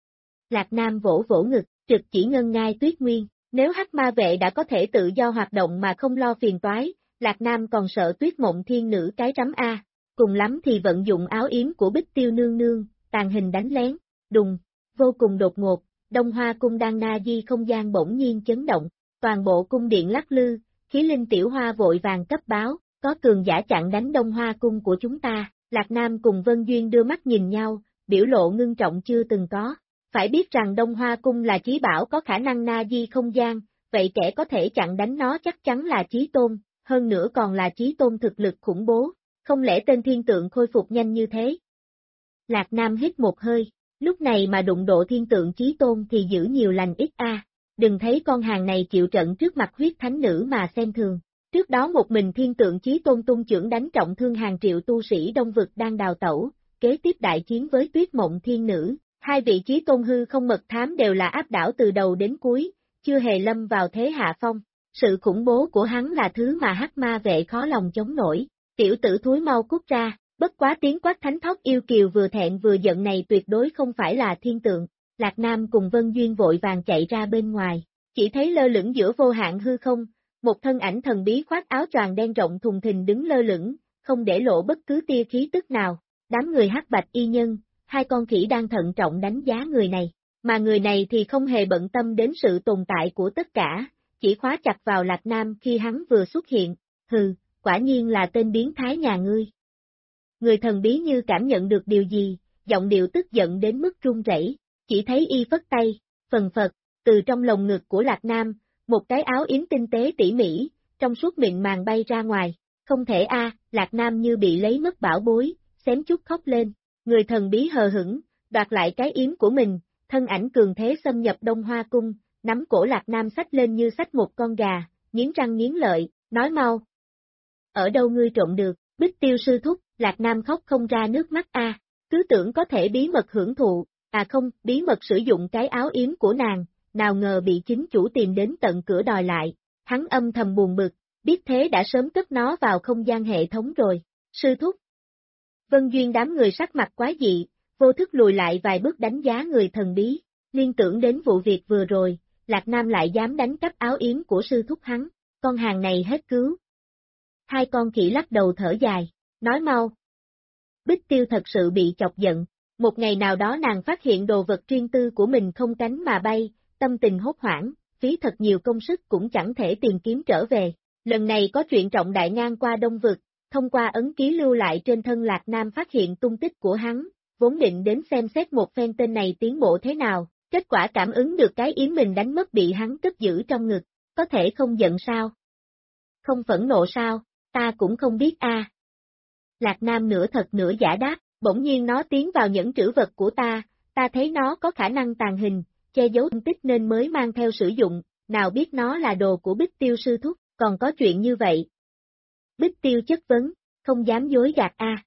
Lạc Nam vỗ vỗ ngực, trực chỉ Ngân Ngai Tuyết Nguyên, nếu hắc ma vệ đã có thể tự do hoạt động mà không lo phiền toái, Lạc Nam còn sợ Tuyết Mộng Thiên Nữ cái rắm a, cùng lắm thì vận dụng áo yếm của Bích Tiêu nương nương, tàn hình đánh lén, đùng, vô cùng đột ngột, Đông Hoa cung đang na di không gian bỗng nhiên chấn động, toàn bộ cung điện lắc lư, khí linh tiểu hoa vội vàng cấp báo, có cường giả chặn đánh Đông Hoa cung của chúng ta, Lạc Nam cùng Vân Duyên đưa mắt nhìn nhau, biểu lộ ngưng trọng chưa từng có. Phải biết rằng Đông Hoa Cung là chí bảo có khả năng na di không gian, vậy kẻ có thể chặn đánh nó chắc chắn là chí tôn, hơn nữa còn là chí tôn thực lực khủng bố, không lẽ tên thiên tượng khôi phục nhanh như thế? Lạc Nam hít một hơi, lúc này mà đụng độ thiên tượng chí tôn thì giữ nhiều lành ít a. Đừng thấy con hàng này chịu trận trước mặt huyết thánh nữ mà xem thường. Trước đó một mình thiên tượng chí tôn tung chưởng đánh trọng thương hàng triệu tu sĩ Đông Vực đang đào tẩu, kế tiếp đại chiến với Tuyết Mộng Thiên Nữ. Hai vị chí tôn hư không mật thám đều là áp đảo từ đầu đến cuối, chưa hề lâm vào thế hạ phong. Sự khủng bố của hắn là thứ mà hắc ma vệ khó lòng chống nổi. Tiểu tử thúi mau cút ra, bất quá tiếng quát thánh thót yêu kiều vừa thẹn vừa giận này tuyệt đối không phải là thiên tượng. Lạc Nam cùng Vân Duyên vội vàng chạy ra bên ngoài, chỉ thấy lơ lửng giữa vô hạn hư không, một thân ảnh thần bí khoác áo choàng đen rộng thùng thình đứng lơ lửng, không để lộ bất cứ tia khí tức nào. Đám người hắc bạch y nhân, hai con khỉ đang thận trọng đánh giá người này, mà người này thì không hề bận tâm đến sự tồn tại của tất cả, chỉ khóa chặt vào Lạc Nam khi hắn vừa xuất hiện, hừ, quả nhiên là tên biến thái nhà ngươi. Người thần bí như cảm nhận được điều gì, giọng điệu tức giận đến mức run rẩy, chỉ thấy y phất tay, phần phật, từ trong lồng ngực của Lạc Nam, một cái áo yếm tinh tế tỉ mỉ, trong suốt mịn màng bay ra ngoài, không thể a, Lạc Nam như bị lấy mất bảo bối, xém chút khóc lên. Người thần bí hờ hững, đoạt lại cái yếm của mình, thân ảnh cường thế xâm nhập Đông Hoa Cung, nắm cổ Lạc Nam xách lên như xách một con gà, nghiến răng nghiến lợi, nói mau. Ở đâu ngươi trộm được, Bích Tiêu sư thúc, Lạc Nam khóc không ra nước mắt a, cứ tưởng có thể bí mật hưởng thụ, à không, bí mật sử dụng cái áo yếm của nàng nào ngờ bị chính chủ tìm đến tận cửa đòi lại, hắn âm thầm buồn bực, biết thế đã sớm cất nó vào không gian hệ thống rồi, sư thúc. Vân Duyên đám người sắc mặt quái dị, vô thức lùi lại vài bước đánh giá người thần bí, liên tưởng đến vụ việc vừa rồi, Lạc Nam lại dám đánh cắp áo yếm của sư thúc hắn, con hàng này hết cứu. Hai con khỉ lắc đầu thở dài, nói mau. Bích Tiêu thật sự bị chọc giận, một ngày nào đó nàng phát hiện đồ vật riêng tư của mình không cánh mà bay, tâm tình hốt hoảng, phí thật nhiều công sức cũng chẳng thể tìm kiếm trở về. Lần này có chuyện trọng đại ngang qua Đông Vực, thông qua ấn ký lưu lại trên thân Lạc Nam phát hiện tung tích của hắn, vốn định đến xem xét một phen tên này tiến bộ thế nào, kết quả cảm ứng được cái yếm mình đánh mất bị hắn cất giữ trong ngực, có thể không giận sao? Không phẫn nộ sao? Ta cũng không biết a. Lạc Nam nửa thật nửa giả đáp, bỗng nhiên nó tiến vào những trữ vật của ta thấy nó có khả năng tàng hình, che giấu tung tích nên mới mang theo sử dụng, nào biết nó là đồ của Bích Tiêu sư thúc, còn có chuyện như vậy. Bích Tiêu chất vấn, không dám dối gạt a.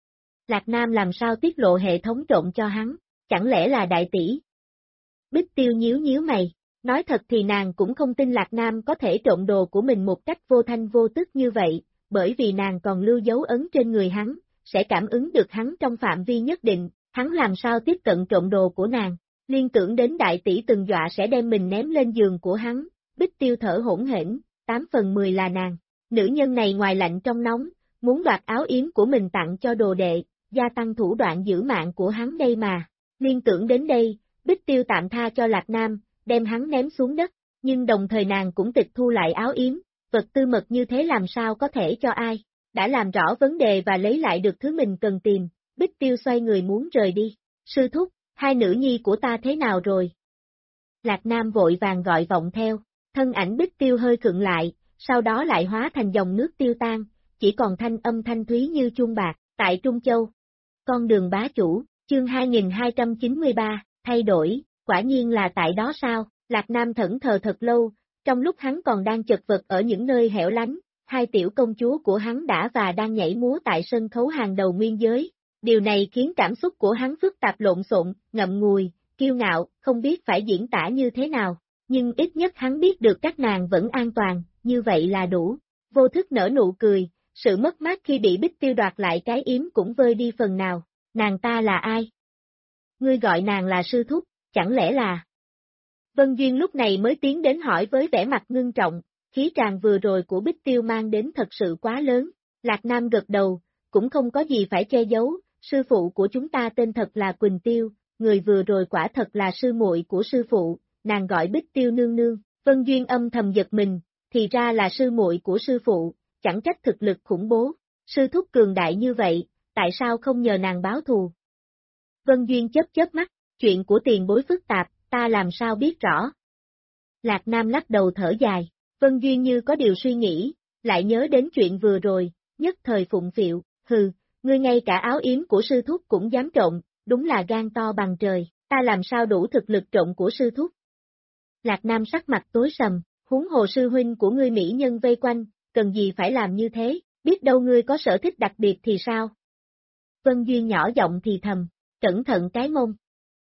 Lạc Nam làm sao tiết lộ hệ thống trộn cho hắn, chẳng lẽ là đại tỷ? Bích Tiêu nhíu nhíu mày, nói thật thì nàng cũng không tin Lạc Nam có thể trộn đồ của mình một cách vô thanh vô tức như vậy, bởi vì nàng còn lưu dấu ấn trên người hắn, sẽ cảm ứng được hắn trong phạm vi nhất định, hắn làm sao tiếp cận trộn đồ của nàng, liên tưởng đến đại tỷ từng dọa sẽ đem mình ném lên giường của hắn, Bích Tiêu thở hỗn hển, 8/10 là nàng, nữ nhân này ngoài lạnh trong nóng, muốn đoạt áo yếm của mình tặng cho đồ đệ, gia tăng thủ đoạn giữ mạng của hắn đây mà, liên tưởng đến đây, Bích Tiêu tạm tha cho Lạc Nam, đem hắn ném xuống đất, nhưng đồng thời nàng cũng tịch thu lại áo yếm, vật tư mật như thế làm sao có thể cho ai, đã làm rõ vấn đề và lấy lại được thứ mình cần tìm, Bích Tiêu xoay người muốn rời đi, sư thúc, hai nữ nhi của ta thế nào rồi? Lạc Nam vội vàng gọi vọng theo, thân ảnh Bích Tiêu hơi khựng lại, sau đó lại hóa thành dòng nước tiêu tan, chỉ còn thanh âm thanh thúy như chuông bạc, tại Trung Châu. Con đường bá chủ, chương 2293, thay đổi, quả nhiên là tại đó sao, Lạc Nam thẫn thờ thật lâu, trong lúc hắn còn đang chật vật ở những nơi hẻo lánh, hai tiểu công chúa của hắn đã và đang nhảy múa tại sân khấu hàng đầu nguyên giới. Điều này khiến cảm xúc của hắn phức tạp lộn xộn, ngậm ngùi, kiêu ngạo, không biết phải diễn tả như thế nào, nhưng ít nhất hắn biết được các nàng vẫn an toàn, như vậy là đủ. Vô thức nở nụ cười, sự mất mát khi bị Bích Tiêu đoạt lại cái yếm cũng vơi đi phần nào, nàng ta là ai? Ngươi gọi nàng là sư thúc, chẳng lẽ là... Vân Duyên lúc này mới tiến đến hỏi với vẻ mặt ngưng trọng, khí tràng vừa rồi của Bích Tiêu mang đến thật sự quá lớn, Lạc Nam gật đầu, cũng không có gì phải che giấu, sư phụ của chúng ta tên thật là Quỳnh Tiêu, người vừa rồi quả thật là sư muội của sư phụ, nàng gọi Bích Tiêu nương nương, Vân Duyên âm thầm giật mình, thì ra là sư muội của sư phụ, chẳng trách thực lực khủng bố, sư thúc cường đại như vậy, tại sao không nhờ nàng báo thù? Vân Duyên chớp mắt, chuyện của tiền bối phức tạp, ta làm sao biết rõ? Lạc Nam lắc đầu thở dài, Vân Duyên như có điều suy nghĩ, lại nhớ đến chuyện vừa rồi, nhất thời phụng phịu, hừ, ngươi ngay cả áo yếm của sư thúc cũng dám trộn, đúng là gan to bằng trời, ta làm sao đủ thực lực trộn của sư thúc? Lạc Nam sắc mặt tối sầm, huống hồ sư huynh của ngươi mỹ nhân vây quanh, cần gì phải làm như thế, biết đâu ngươi có sở thích đặc biệt thì sao? Vân Duyên nhỏ giọng thì thầm, cẩn thận cái mông.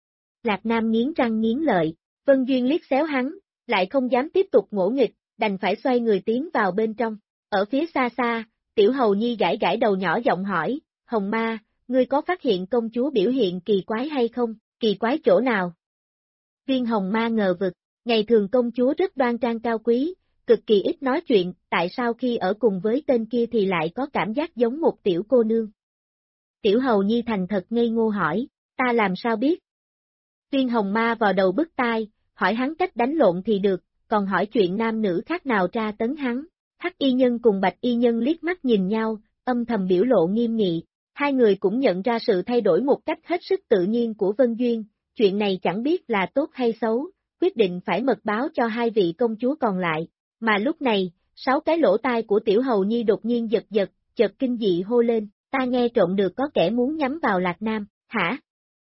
Lạc Nam nghiến răng nghiến lợi, Vân Duyên liếc xéo hắn, lại không dám tiếp tục ngỗ nghịch, đành phải xoay người tiến vào bên trong. Ở phía xa xa, Tiểu Hầu Nhi gãi gãi đầu nhỏ giọng hỏi, Hồng Ma, ngươi có phát hiện công chúa biểu hiện kỳ quái hay không, kỳ quái chỗ nào? Viên Hồng Ma ngờ vực, ngày thường công chúa rất đoan trang cao quý, cực kỳ ít nói chuyện, tại sao khi ở cùng với tên kia thì lại có cảm giác giống một tiểu cô nương? Tiểu Hầu Nhi thành thật ngây ngô hỏi, ta làm sao biết? Viên Hồng Ma vào đầu bứt tai, hỏi hắn cách đánh lộn thì được, còn hỏi chuyện nam nữ khác nào tra tấn hắn. Hắc y nhân cùng bạch y nhân liếc mắt nhìn nhau, âm thầm biểu lộ nghiêm nghị, hai người cũng nhận ra sự thay đổi một cách hết sức tự nhiên của Vân Duyên, chuyện này chẳng biết là tốt hay xấu, quyết định phải mật báo cho hai vị công chúa còn lại, mà lúc này, 6 cái lỗ tai của Tiểu Hầu Nhi đột nhiên giật giật, chợt kinh dị hô lên, ta nghe trộm được có kẻ muốn nhắm vào Lạc Nam, hả?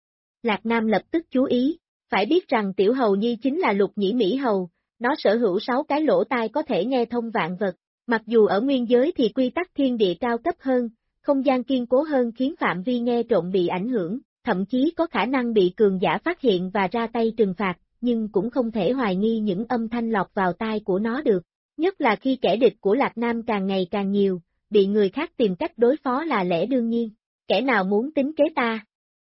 Lạc Nam lập tức chú ý, phải biết rằng Tiểu Hầu Nhi chính là Lục Nhĩ Mỹ Hầu, nó sở hữu 6 cái lỗ tai có thể nghe thông vạn vật, mặc dù ở nguyên giới thì quy tắc thiên địa cao cấp hơn, không gian kiên cố hơn khiến phạm vi nghe trộm bị ảnh hưởng, thậm chí có khả năng bị cường giả phát hiện và ra tay trừng phạt, nhưng cũng không thể hoài nghi những âm thanh lọt vào tai của nó được. Nhất là khi kẻ địch của Lạc Nam càng ngày càng nhiều, bị người khác tìm cách đối phó là lẽ đương nhiên. Kẻ nào muốn tính kế ta?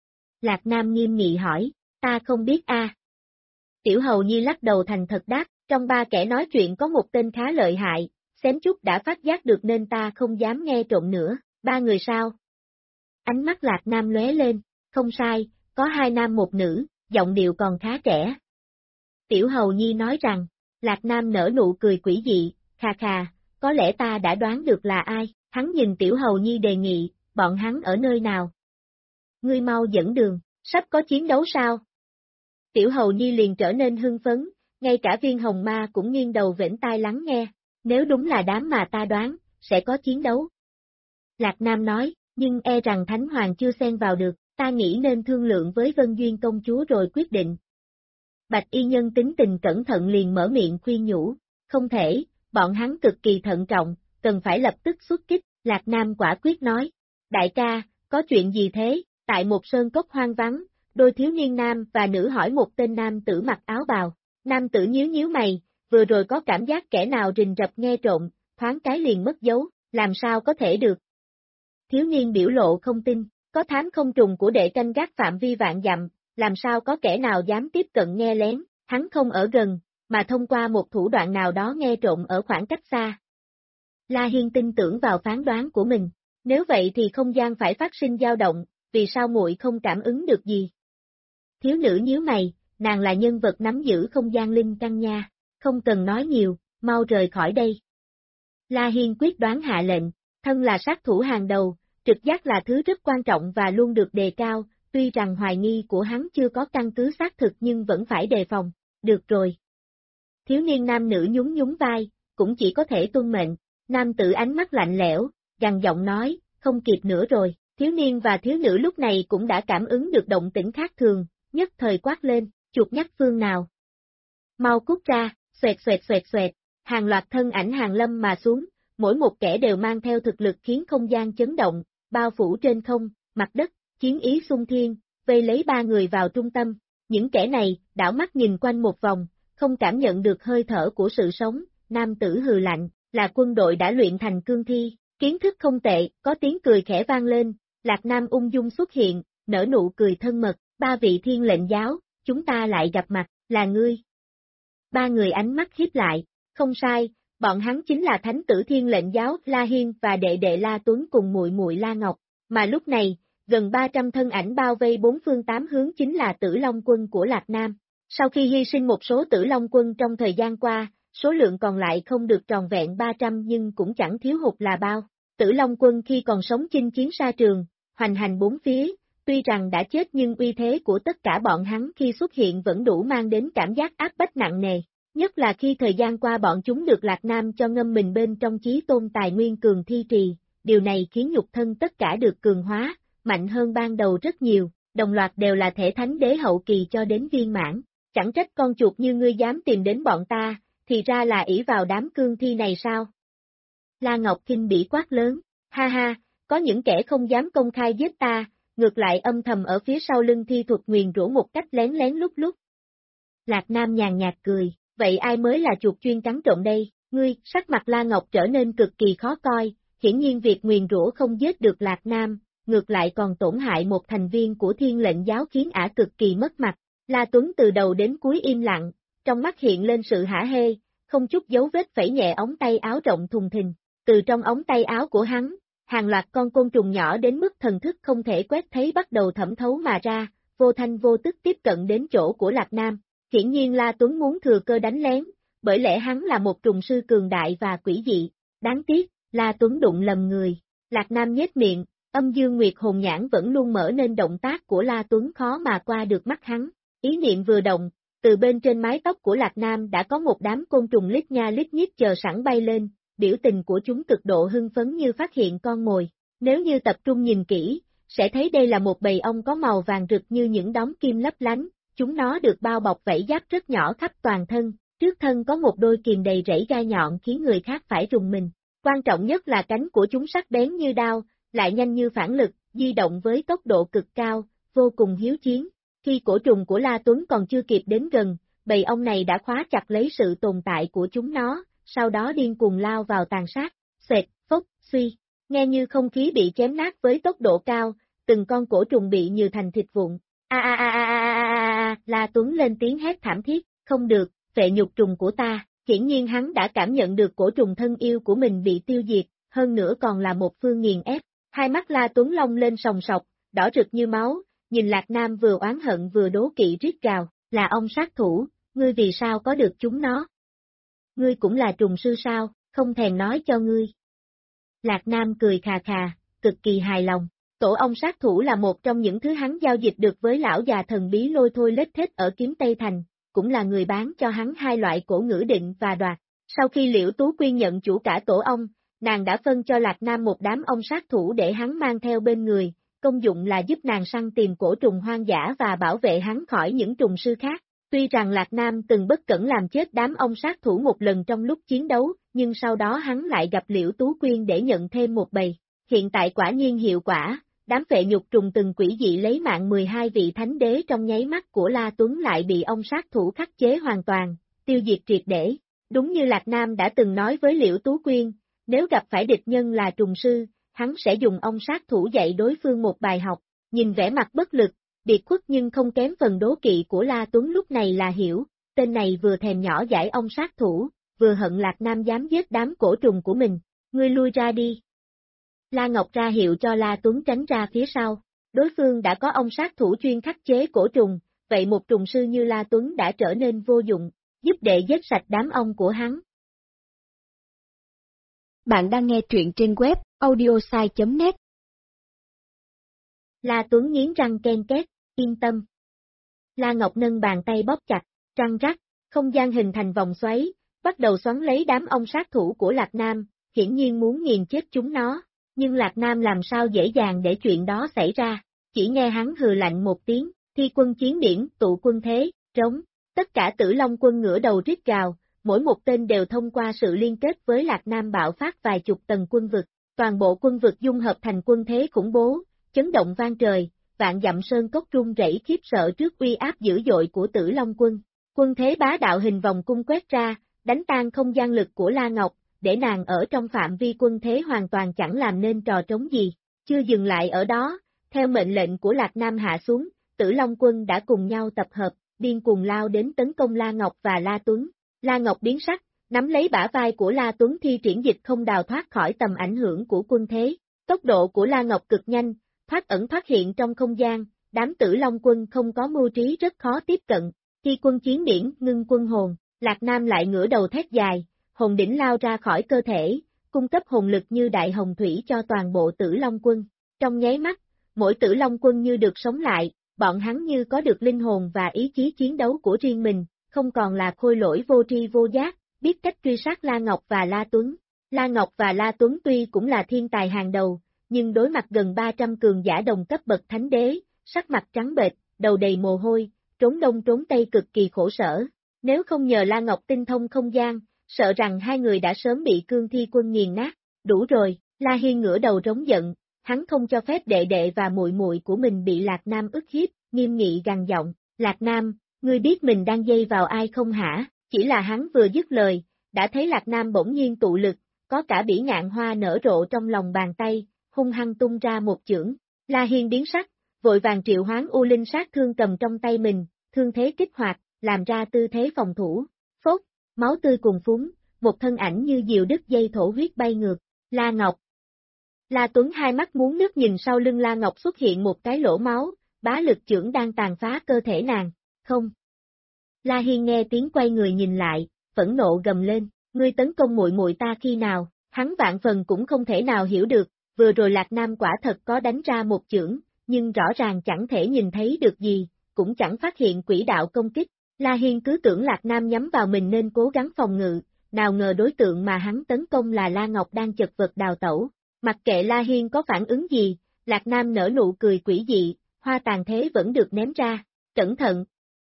Lạc Nam nghiêm nghị hỏi, ta không biết a. Tiểu Hầu Nhi lắc đầu thành thật đáp, trong ba kẻ nói chuyện có một tên khá lợi hại, xém chút đã phát giác được nên ta không dám nghe trộm nữa. Ba người sao? Ánh mắt Lạc Nam lóe lên, không sai, có hai nam một nữ, giọng điệu còn khá trẻ. Tiểu Hầu Nhi nói rằng, Lạc Nam nở nụ cười quỷ dị, khà khà, có lẽ ta đã đoán được là ai. Hắn nhìn Tiểu Hầu Nhi đề nghị, bọn hắn ở nơi nào? Ngươi mau dẫn đường, sắp có chiến đấu sao? Tiểu Hầu Nhi liền trở nên hưng phấn, ngay cả Viên Hồng Ma cũng nghiêng đầu vểnh tai lắng nghe, nếu đúng là đám mà ta đoán, sẽ có chiến đấu. Lạc Nam nói, nhưng e rằng Thánh Hoàng chưa xen vào được, ta nghĩ nên thương lượng với Vân Duyên công chúa rồi quyết định. Bạch Y Nhân tính tình cẩn thận liền mở miệng khuyên nhủ, không thể, bọn hắn cực kỳ thận trọng, cần phải lập tức xuất kích, Lạc Nam quả quyết nói, đại ca, có chuyện gì thế, tại một sơn cốc hoang vắng, đôi thiếu niên nam và nữ hỏi một tên nam tử mặc áo bào, nam tử nhíu nhíu mày, vừa rồi có cảm giác kẻ nào rình rập nghe trộm, thoáng cái liền mất dấu, làm sao có thể được. Thiếu niên biểu lộ không tin, có thám không trùng của đệ canh gác phạm vi vạn dặm, làm sao có kẻ nào dám tiếp cận nghe lén, hắn không ở gần, mà thông qua một thủ đoạn nào đó nghe trộm ở khoảng cách xa. La Hiên tin tưởng vào phán đoán của mình, nếu vậy thì không gian phải phát sinh dao động, vì sao muội không cảm ứng được gì? Thiếu nữ nhíu mày, nàng là nhân vật nắm giữ không gian linh căn nha, không cần nói nhiều, mau rời khỏi đây. La Hiên quyết đoán hạ lệnh, thân là sát thủ hàng đầu, trực giác là thứ rất quan trọng và luôn được đề cao, tuy rằng hoài nghi của hắn chưa có căn cứ xác thực nhưng vẫn phải đề phòng, được rồi. Thiếu niên nam nữ nhún nhún vai, cũng chỉ có thể tuân mệnh, nam tử ánh mắt lạnh lẽo, gằn giọng nói, không kịp nữa rồi, thiếu niên và thiếu nữ lúc này cũng đã cảm ứng được động tĩnh khác thường, nhất thời quát lên, chuột nhắt phương nào. Mau cút ra, xoẹt xoẹt xoẹt xoẹt, hàng loạt thân ảnh hàng lâm mà xuống, mỗi một kẻ đều mang theo thực lực khiến không gian chấn động, bao phủ trên không, mặt đất, chiến ý xung thiên, vây lấy ba người vào trung tâm, những kẻ này, đảo mắt nhìn quanh một vòng, không cảm nhận được hơi thở của sự sống, nam tử hừ lạnh, là quân đội đã luyện thành cương thi, kiến thức không tệ, có tiếng cười khẽ vang lên, Lạc Nam ung dung xuất hiện, nở nụ cười thân mật, ba vị thiên lệnh giáo, chúng ta lại gặp mặt, là ngươi. Ba người ánh mắt híp lại, không sai, bọn hắn chính là thánh tử thiên lệnh giáo La Hiên và đệ đệ La Tuấn cùng muội muội La Ngọc, mà lúc này, gần 300 thân ảnh bao vây bốn phương tám hướng chính là Tử Long quân của Lạc Nam. Sau khi hy sinh một số Tử Long quân trong thời gian qua, số lượng còn lại không được tròn vẹn 300 nhưng cũng chẳng thiếu hụt là bao. Tử Long quân khi còn sống chinh chiến sa trường, hoành hành bốn phía, tuy rằng đã chết nhưng uy thế của tất cả bọn hắn khi xuất hiện vẫn đủ mang đến cảm giác áp bách nặng nề. Nhất là khi thời gian qua bọn chúng được Lạc Nam cho ngâm mình bên trong chí tôn tài nguyên cường thi trì, điều này khiến nhục thân tất cả được cường hóa, mạnh hơn ban đầu rất nhiều, đồng loạt đều là thể thánh đế hậu kỳ cho đến viên mãn. Chẳng trách con chuột như ngươi dám tìm đến bọn ta, thì ra là ỷ vào đám cương thi này sao? La Ngọc kinh bỉ quát lớn, ha ha, có những kẻ không dám công khai giết ta, ngược lại âm thầm ở phía sau lưng thi thuật nguyền rủa một cách lén lén lút lút. Lạc Nam nhàn nhạt cười, vậy ai mới là chuột chuyên cắn trộm đây? Ngươi, sắc mặt La Ngọc trở nên cực kỳ khó coi, hiển nhiên việc nguyền rủa không giết được Lạc Nam, ngược lại còn tổn hại một thành viên của thiên lệnh giáo khiến ả cực kỳ mất mặt. La Tuấn từ đầu đến cuối im lặng, trong mắt hiện lên sự hả hê, không chút dấu vết phẩy nhẹ ống tay áo rộng thùng thình, từ trong ống tay áo của hắn, hàng loạt con côn trùng nhỏ đến mức thần thức không thể quét thấy bắt đầu thẩm thấu mà ra, vô thanh vô tức tiếp cận đến chỗ của Lạc Nam. Hiển nhiên La Tuấn muốn thừa cơ đánh lén, bởi lẽ hắn là một trùng sư cường đại và quỷ dị. Đáng tiếc, La Tuấn đụng lầm người. Lạc Nam nhếch miệng, âm dương nguyệt hồn nhãn vẫn luôn mở nên động tác của La Tuấn khó mà qua được mắt hắn. Ý niệm vừa động, từ bên trên mái tóc của Lạc Nam đã có một đám côn trùng lít nha lít nhít chờ sẵn bay lên, biểu tình của chúng cực độ hưng phấn như phát hiện con mồi. Nếu như tập trung nhìn kỹ, sẽ thấy đây là một bầy ong có màu vàng rực như những đóm kim lấp lánh. Chúng nó được bao bọc vảy giáp rất nhỏ khắp toàn thân, trước thân có một đôi kìm đầy rẫy gai nhọn khiến người khác phải rùng mình. Quan trọng nhất là cánh của chúng sắc bén như đao, lại nhanh như phản lực, di động với tốc độ cực cao, vô cùng hiếu chiến. Khi cổ trùng của La Tuấn còn chưa kịp đến gần, bầy ong này đã khóa chặt lấy sự tồn tại của chúng nó, sau đó điên cuồng lao vào tàn sát, xoẹt, phốc, suy, nghe như không khí bị chém nát với tốc độ cao, từng con cổ trùng bị nhừ thành thịt vụn. La Tuấn lên tiếng hét thảm thiết, không được, phệ nhục trùng của ta, hiển nhiên hắn đã cảm nhận được cổ trùng thân yêu của mình bị tiêu diệt, hơn nữa còn là một phương nghiền ép. Hai mắt La Tuấn long lên sòng sọc, đỏ rực như máu, nhìn Lạc Nam vừa oán hận vừa đố kỵ rít gào, là ông sát thủ, ngươi vì sao có được chúng nó? Ngươi cũng là trùng sư sao, không thèm nói cho ngươi. Lạc Nam cười khà khà, cực kỳ hài lòng. Tổ ong sát thủ là một trong những thứ hắn giao dịch được với lão già thần bí Lôi Thôi Lết Thết ở Kiếm Tây Thành, cũng là người bán cho hắn hai loại cổ ngữ định và đoạt. Sau khi Liễu Tú Quyên nhận chủ cả tổ ong, nàng đã phân cho Lạc Nam một đám ong sát thủ để hắn mang theo bên người, công dụng là giúp nàng săn tìm cổ trùng hoang dã và bảo vệ hắn khỏi những trùng sư khác. Tuy rằng Lạc Nam từng bất cẩn làm chết đám ong sát thủ một lần trong lúc chiến đấu, nhưng sau đó hắn lại gặp Liễu Tú Quyên để nhận thêm một bầy. Hiện tại quả nhiên hiệu quả. Đám phệ nhục trùng từng quỷ dị lấy mạng 12 vị thánh đế trong nháy mắt của La Tuấn lại bị ong sát thủ khắc chế hoàn toàn, tiêu diệt triệt để. Đúng như Lạc Nam đã từng nói với Liễu Tú Quyên, nếu gặp phải địch nhân là trùng sư, hắn sẽ dùng ong sát thủ dạy đối phương một bài học. Nhìn vẻ mặt bất lực, biệt khuất nhưng không kém phần đố kỵ của La Tuấn lúc này là hiểu, tên này vừa thèm nhỏ dãi ong sát thủ, vừa hận Lạc Nam dám giết đám cổ trùng của mình. Ngươi lui ra đi. La Ngọc ra hiệu cho La Tuấn tránh ra phía sau, đối phương đã có ong sát thủ chuyên khắc chế cổ trùng, vậy một trùng sư như La Tuấn đã trở nên vô dụng, giúp đệ giết sạch đám ong của hắn. Bạn đang nghe truyện trên web audiosai.net. La Tuấn nghiến răng ken két, yên tâm. La Ngọc nâng bàn tay bóp chặt, răng rắc, không gian hình thành vòng xoáy, bắt đầu xoắn lấy đám ong sát thủ của Lạc Nam, hiển nhiên muốn nghiền chết chúng nó. Nhưng Lạc Nam làm sao dễ dàng để chuyện đó xảy ra, chỉ nghe hắn hừ lạnh một tiếng, thi quân chiến điển, tụ quân thế, trống, tất cả Tử Long quân ngửa đầu rít gào, mỗi một tên đều thông qua sự liên kết với Lạc Nam bạo phát vài chục tầng quân vực, toàn bộ quân vực dung hợp thành quân thế khủng bố, chấn động vang trời, vạn dặm sơn cốc rung rẩy khiếp sợ trước uy áp dữ dội của Tử Long quân, quân thế bá đạo hình vòng cung quét ra, đánh tan không gian lực của La Ngọc, để nàng ở trong phạm vi quân thế hoàn toàn chẳng làm nên trò trống gì. Chưa dừng lại ở đó, theo mệnh lệnh của Lạc Nam hạ xuống, Tử Long quân đã cùng nhau tập hợp, điên cuồng lao đến tấn công La Ngọc và La Tuấn. La Ngọc biến sắc, nắm lấy bả vai của La Tuấn thi triển dịch không đào thoát khỏi tầm ảnh hưởng của quân thế. Tốc độ của La Ngọc cực nhanh, thoát ẩn thoát hiện trong không gian, đám Tử Long quân không có mưu trí rất khó tiếp cận. Khi quân chiến điển ngưng quân hồn, Lạc Nam lại ngửa đầu thét dài. Hồn đỉnh lao ra khỏi cơ thể, cung cấp hồn lực như đại hồng thủy cho toàn bộ Tử Long quân. Trong nháy mắt, mỗi Tử Long quân như được sống lại, bọn hắn như có được linh hồn và ý chí chiến đấu của riêng mình, không còn là khôi lỗi vô tri vô giác, biết cách truy sát La Ngọc và La Tuấn. La Ngọc và La Tuấn tuy cũng là thiên tài hàng đầu, nhưng đối mặt gần 300 cường giả đồng cấp bậc thánh đế, sắc mặt trắng bệch, đầu đầy mồ hôi, trốn đông trốn tây cực kỳ khổ sở. Nếu không nhờ La Ngọc tinh thông không gian, sợ rằng hai người đã sớm bị cương thi quân nghiền nát. Đủ rồi, La Hiên ngửa đầu rống giận, hắn không cho phép đệ đệ và muội muội của mình bị Lạc Nam ức hiếp, nghiêm nghị gằn giọng, Lạc Nam, ngươi biết mình đang dây vào ai không hả? Chỉ là hắn vừa dứt lời, đã thấy Lạc Nam bỗng nhiên tụ lực, có cả bỉ ngạn hoa nở rộ trong lòng bàn tay, hung hăng tung ra một chưởng. La Hiên biến sắc, vội vàng triệu hoán U Linh sát thương cầm trong tay mình, thương thế kích hoạt, làm ra tư thế phòng thủ. Phốt, máu tươi cuồn phúng, một thân ảnh như diều đứt dây thổ huyết bay ngược. La Ngọc. La Tuấn hai mắt muốn nước nhìn sau lưng La Ngọc xuất hiện một cái lỗ máu, bá lực chưởng đang tàn phá cơ thể nàng. Không. La Hiên nghe tiếng quay người nhìn lại, phẫn nộ gầm lên, ngươi tấn công muội muội ta khi nào? Hắn vạn phần cũng không thể nào hiểu được, vừa rồi Lạc Nam quả thật có đánh ra một chưởng, nhưng rõ ràng chẳng thể nhìn thấy được gì, cũng chẳng phát hiện quỹ đạo công kích. La Hiên cứ tưởng Lạc Nam nhắm vào mình nên cố gắng phòng ngự, nào ngờ đối tượng mà hắn tấn công là La Ngọc đang chật vật đào tẩu. Mặc kệ La Hiên có phản ứng gì, Lạc Nam nở nụ cười quỷ dị, hoa tàn thế vẫn được ném ra, cẩn thận.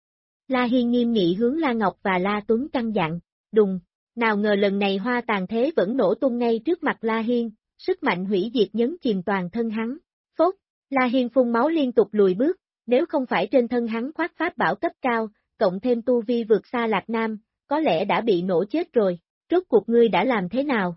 La Hiên nghiêm nghị hướng La Ngọc và La Tuấn căn dặn, đùng, nào ngờ lần này hoa tàn thế vẫn nổ tung ngay trước mặt La Hiên, sức mạnh hủy diệt nhấn chìm toàn thân hắn. Phốt, La Hiên phun máu liên tục lùi bước, nếu không phải trên thân hắn khoác pháp bảo cấp cao, cộng thêm tu vi vượt xa Lạc Nam, có lẽ đã bị nổ chết rồi, rốt cuộc ngươi đã làm thế nào?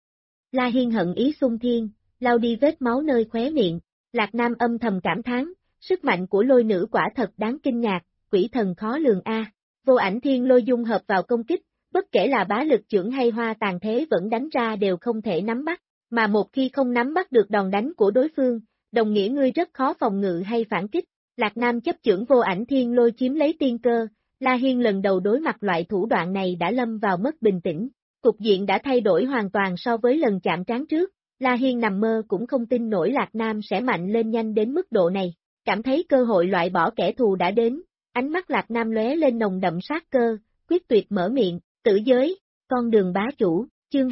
La Hiên hận ý xung thiên, lau đi vết máu nơi khóe miệng, Lạc Nam âm thầm cảm thán, sức mạnh của lôi nữ quả thật đáng kinh ngạc, quỷ thần khó lường a. Vô ảnh thiên lôi dung hợp vào công kích, bất kể là bá lực chưởng hay hoa tàn thế vẫn đánh ra đều không thể nắm bắt, mà một khi không nắm bắt được đòn đánh của đối phương, đồng nghĩa ngươi rất khó phòng ngự hay phản kích. Lạc Nam chấp chưởng vô ảnh thiên lôi chiếm lấy tiên cơ, La Hiên lần đầu đối mặt loại thủ đoạn này đã lâm vào mất bình tĩnh, cục diện đã thay đổi hoàn toàn so với lần chạm trán trước, La Hiên nằm mơ cũng không tin nổi Lạc Nam sẽ mạnh lên nhanh đến mức độ này, cảm thấy cơ hội loại bỏ kẻ thù đã đến, ánh mắt Lạc Nam lóe lên nồng đậm sát cơ, quyết tuyệt mở miệng, tử giới, con đường bá chủ, chương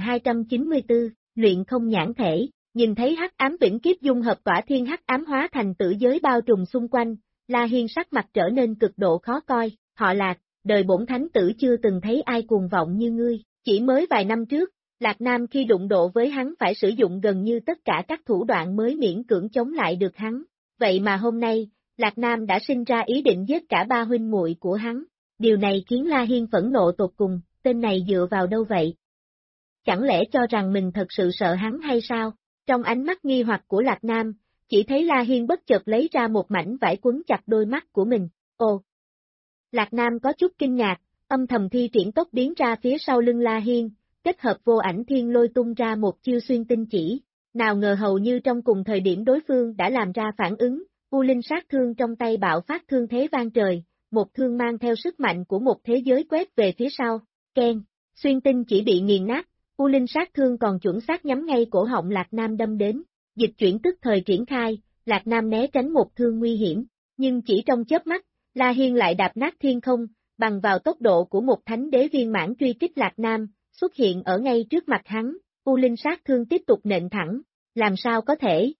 2294, luyện không nhãn thể. Nhìn thấy hắc ám vĩnh kiếp dung hợp tỏa thiên hắc ám hóa thành tử giới bao trùm xung quanh, La Hiên sắc mặt trở nên cực độ khó coi, họ Lạc, đời bổn thánh tử chưa từng thấy ai cuồng vọng như ngươi, chỉ mới vài năm trước, Lạc Nam khi đụng độ với hắn phải sử dụng gần như tất cả các thủ đoạn mới miễn cưỡng chống lại được hắn, vậy mà hôm nay, Lạc Nam đã sinh ra ý định giết cả ba huynh muội của hắn, điều này khiến La Hiên phẫn nộ tột cùng, tên này dựa vào đâu vậy? Chẳng lẽ cho rằng mình thật sự sợ hắn hay sao? Trong ánh mắt nghi hoặc của Lạc Nam, chỉ thấy La Hiên bất chợt lấy ra một mảnh vải quấn chặt đôi mắt của mình. Ồ! Lạc Nam có chút kinh ngạc, âm thầm thi triển tốc biến ra phía sau lưng La Hiên, kết hợp vô ảnh thiên lôi tung ra một chiêu xuyên tinh chỉ. Nào ngờ hầu như trong cùng thời điểm đối phương đã làm ra phản ứng, U Linh sát thương trong tay bạo phát thương thế vang trời, một thương mang theo sức mạnh của một thế giới quét về phía sau. Keng! Xuyên tinh chỉ bị nghiền nát. U Linh sát thương còn chuẩn xác nhắm ngay cổ họng Lạc Nam đâm đến, dịch chuyển tức thời triển khai, Lạc Nam né tránh một thương nguy hiểm, nhưng chỉ trong chớp mắt, La Hiên lại đạp nát thiên không, bằng vào tốc độ của một thánh đế viên mãn truy kích Lạc Nam, xuất hiện ở ngay trước mặt hắn, U Linh sát thương tiếp tục nện thẳng, làm sao có thể?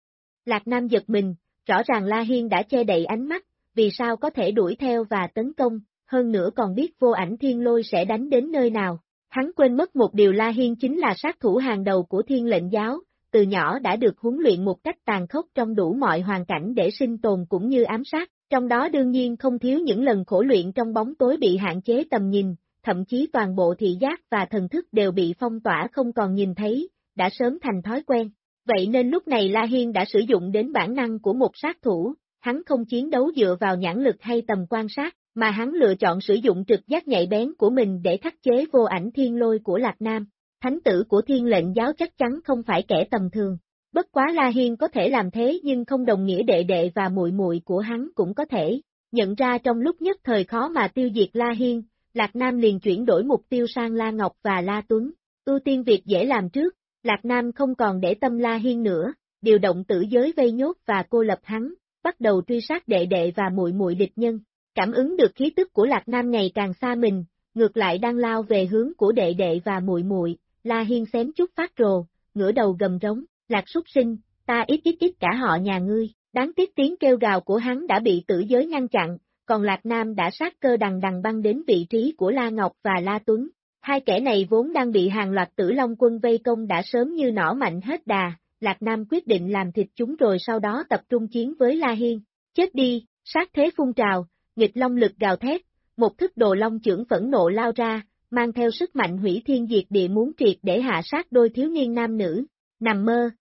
Lạc Nam giật mình, rõ ràng La Hiên đã che đậy ánh mắt, vì sao có thể đuổi theo và tấn công, hơn nữa còn biết vô ảnh thiên lôi sẽ đánh đến nơi nào. Hắn quên mất một điều La Hiên chính là sát thủ hàng đầu của Thiên Lệnh Giáo, từ nhỏ đã được huấn luyện một cách tàn khốc trong đủ mọi hoàn cảnh để sinh tồn cũng như ám sát, trong đó đương nhiên không thiếu những lần khổ luyện trong bóng tối bị hạn chế tầm nhìn, thậm chí toàn bộ thị giác và thần thức đều bị phong tỏa không còn nhìn thấy, đã sớm thành thói quen. Vậy nên lúc này La Hiên đã sử dụng đến bản năng của một sát thủ, hắn không chiến đấu dựa vào nhãn lực hay tầm quan sát, mà hắn lựa chọn sử dụng trực giác nhạy bén của mình để khắc chế vô ảnh thiên lôi của Lạc Nam. Thánh tử của Thiên Lệnh Giáo chắc chắn không phải kẻ tầm thường. Bất quá La Hiên có thể làm thế nhưng không đồng nghĩa đệ đệ và muội muội của hắn cũng có thể. Nhận ra trong lúc nhất thời khó mà tiêu diệt La Hiên, Lạc Nam liền chuyển đổi mục tiêu sang La Ngọc và La Tuấn. Ưu tiên việc dễ làm trước, Lạc Nam không còn để tâm La Hiên nữa, điều động tử giới vây nhốt và cô lập hắn, bắt đầu truy sát đệ đệ và muội muội địch nhân. Cảm ứng được khí tức của Lạc Nam ngày càng xa mình, ngược lại đang lao về hướng của đệ đệ và muội muội, La Hiên xém chút phát rồ, ngửa đầu gầm rống, Lạc súc sinh, ta ít cả họ nhà ngươi, đáng tiếc tiếng kêu gào của hắn đã bị tử giới ngăn chặn, còn Lạc Nam đã sát cơ đằng đằng băng đến vị trí của La Ngọc và La Tuấn. Hai kẻ này vốn đang bị hàng loạt Tử Long quân vây công đã sớm như nỏ mạnh hết đà, Lạc Nam quyết định làm thịt chúng rồi sau đó tập trung chiến với La Hiên. Chết đi, sát thế phun trào, nghịch long lực gào thét, một thức đồ long chưởng phẫn nộ lao ra, mang theo sức mạnh hủy thiên diệt địa muốn triệt để hạ sát đôi thiếu niên nam nữ. Nằm mơ.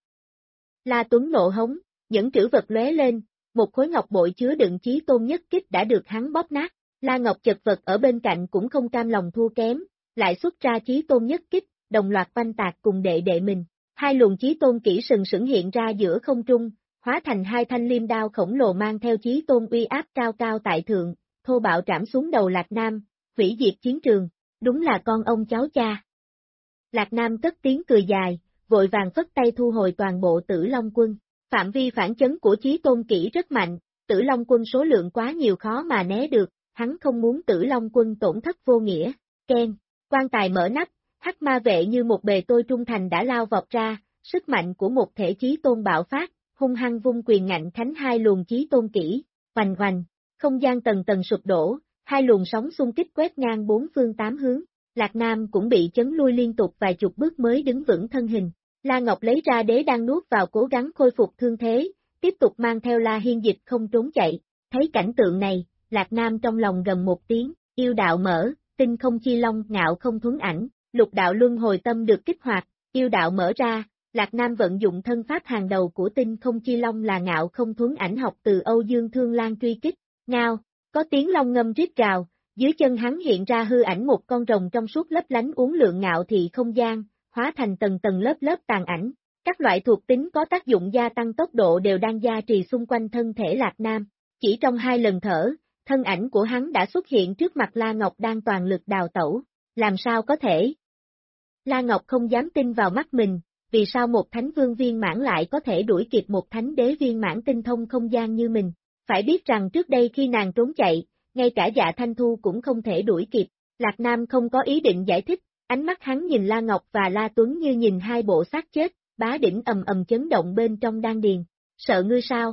La Tuấn nộ hống, những trữ vật lóe lên, một khối ngọc bội chứa đựng chí tôn nhất kích đã được hắn bóp nát. La Ngọc chật vật ở bên cạnh cũng không cam lòng thua kém, lại xuất ra chí tôn nhất kích, đồng loạt oanh tạc cùng đệ đệ mình. Hai luồng chí tôn kỹ sừng sững hiện ra giữa không trung, hóa thành hai thanh liêm đao khổng lồ mang theo chí tôn uy áp cao cao tại thượng, thô bạo trảm xuống đầu Lạc Nam, hủy diệt chiến trường, đúng là con ông cháu cha. Lạc Nam cất tiếng cười dài, vội vàng phất tay thu hồi toàn bộ Tử Long quân, phạm vi phản chấn của chí tôn kỹ rất mạnh, Tử Long quân số lượng quá nhiều khó mà né được, hắn không muốn Tử Long quân tổn thất vô nghĩa. Keng, quan tài mở nắp, hắc ma vệ như một bề tôi trung thành đã lao vọt ra, sức mạnh của một thể chí tôn bạo phát, hung hăng vung quyền ngạnh khánh hai luồng chí tôn kỹ, hoành hoành, không gian tầng tầng sụp đổ, hai luồng sóng xung kích quét ngang bốn phương tám hướng, Lạc Nam cũng bị chấn lui liên tục vài chục bước mới đứng vững thân hình. La Ngọc lấy ra đế đang nuốt vào cố gắng khôi phục thương thế, tiếp tục mang theo La Hiên dịch không trốn chạy, thấy cảnh tượng này, Lạc Nam trong lòng gầm một tiếng, yêu đạo mở, tinh không chi long ngạo không thuấn ảnh, lục đạo luân hồi tâm được kích hoạt, yêu đạo mở ra, Lạc Nam vận dụng thân pháp hàng đầu của tinh không chi long là ngạo không thuấn ảnh học từ Âu Dương Thương Lan truy kích, ngao, có tiếng long ngâm rít gào, dưới chân hắn hiện ra hư ảnh một con rồng trong suốt lấp lánh uốn lượn ngạo thị không gian, hóa thành tầng tầng lớp lớp tàn ảnh. Các loại thuộc tính có tác dụng gia tăng tốc độ đều đang gia trì xung quanh thân thể Lạc Nam. Chỉ trong 2 lần thở, thân ảnh của hắn đã xuất hiện trước mặt La Ngọc đang toàn lực đào tẩu. Làm sao có thể? La Ngọc không dám tin vào mắt mình, vì sao một thánh vương viên mãn lại có thể đuổi kịp một thánh đế viên mãn tinh thông không gian như mình. Phải biết rằng trước đây khi nàng trốn chạy, ngay cả Dạ Thanh Thu cũng không thể đuổi kịp. Lạc Nam không có ý định giải thích, ánh mắt hắn nhìn La Ngọc và La Tuấn như nhìn hai bộ xác chết, bá đỉnh ầm ầm chấn động bên trong đan điền. Sợ ngươi sao?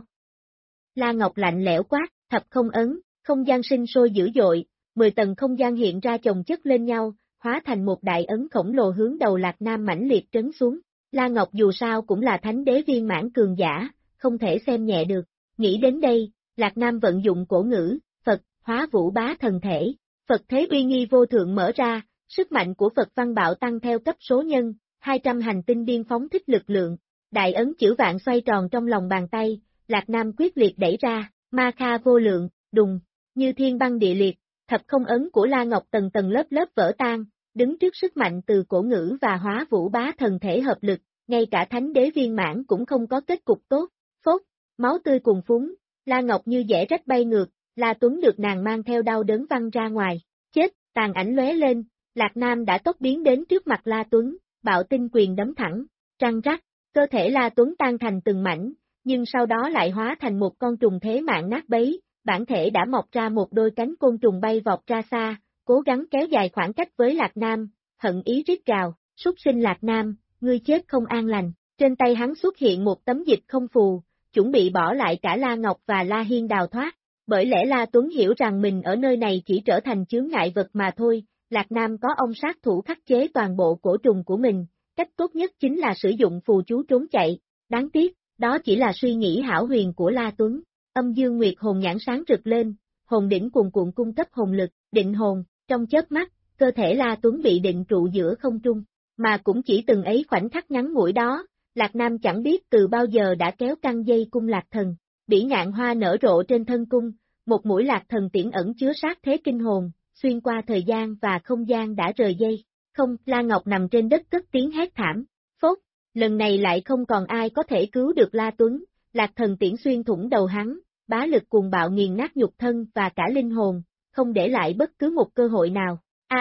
La Ngọc lạnh lẽo quát, thập không ấn, không gian sinh sôi dữ dội, 10 tầng không gian hiện ra chồng chất lên nhau, hóa thành một đại ấn khổng lồ hướng đầu Lạc Nam mãnh liệt trấn xuống. La Ngọc dù sao cũng là thánh đế viên mãn cường giả, không thể xem nhẹ được. Nghĩ đến đây, Lạc Nam vận dụng cổ ngữ, Phật, hóa vũ bá thần thể. Phật thế uy nghi vô thượng mở ra, sức mạnh của Phật văn bạo tăng theo cấp số nhân, 200 hành tinh điên phóng thích lực lượng. Đại ấn chữ vạn xoay tròn trong lòng bàn tay, Lạc Nam quyết liệt đẩy ra, ma kha vô lượng, đùng, như thiên băng địa liệt, thập không ấn của La Ngọc tầng tầng lớp lớp vỡ tan, đứng trước sức mạnh từ cổ ngữ và hóa vũ bá thần thể hợp lực, ngay cả thánh đế viên mãn cũng không có kết cục tốt, phốt, máu tươi cuồn phúng, La Ngọc như dẻ rách bay ngược, La Tuấn được nàng mang theo đau đớn văng ra ngoài, chết, tàn ảnh lóe lên, Lạc Nam đã tốc biến đến trước mặt La Tuấn, bạo tinh quyền đấm thẳng, răng rắc, cơ thể La Tuấn tan thành từng mảnh, nhưng sau đó lại hóa thành một con trùng thế mạng nát bấy, bản thể đã mọc ra một đôi cánh côn trùng bay vọt ra xa, cố gắng kéo dài khoảng cách với Lạc Nam, hận ý rít gào, súc sinh Lạc Nam, ngươi chết không an lành, trên tay hắn xuất hiện một tấm dịch không phù, chuẩn bị bỏ lại cả La Ngọc và La Hiên đào thoát, bởi lẽ La Tuấn hiểu rằng mình ở nơi này chỉ trở thành chướng ngại vật mà thôi, Lạc Nam có ông sát thủ khắc chế toàn bộ cổ trùng của mình, cách tốt nhất chính là sử dụng phù chú trốn chạy, đáng tiếc, đó chỉ là suy nghĩ hão huyền của La Tuấn. Âm Dương Nguyệt hồn nhãn sáng rực lên, hồn đỉnh cuồn cuộn cung cấp hồn lực, định hồn, trong chớp mắt, cơ thể La Tuấn bị định trụ giữa không trung, mà cũng chỉ từng ấy khoảnh khắc ngắn ngủi đó, Lạc Nam chẳng biết từ bao giờ đã kéo căng dây cung Lạc Thần, bỉ ngạn hoa nở rộ trên thân cung, một mũi Lạc Thần tiễn ẩn chứa sát thế kinh hồn, xuyên qua thời gian và không gian đã rời dây, không, La Ngọc nằm trên đất cất tiếng hét thảm, phốt, lần này lại không còn ai có thể cứu được La Tuấn, Lạc Thần tiễn xuyên thủng đầu hắn, bá lực cuồng bạo nghiền nát nhục thân và cả linh hồn, không để lại bất cứ một cơ hội nào.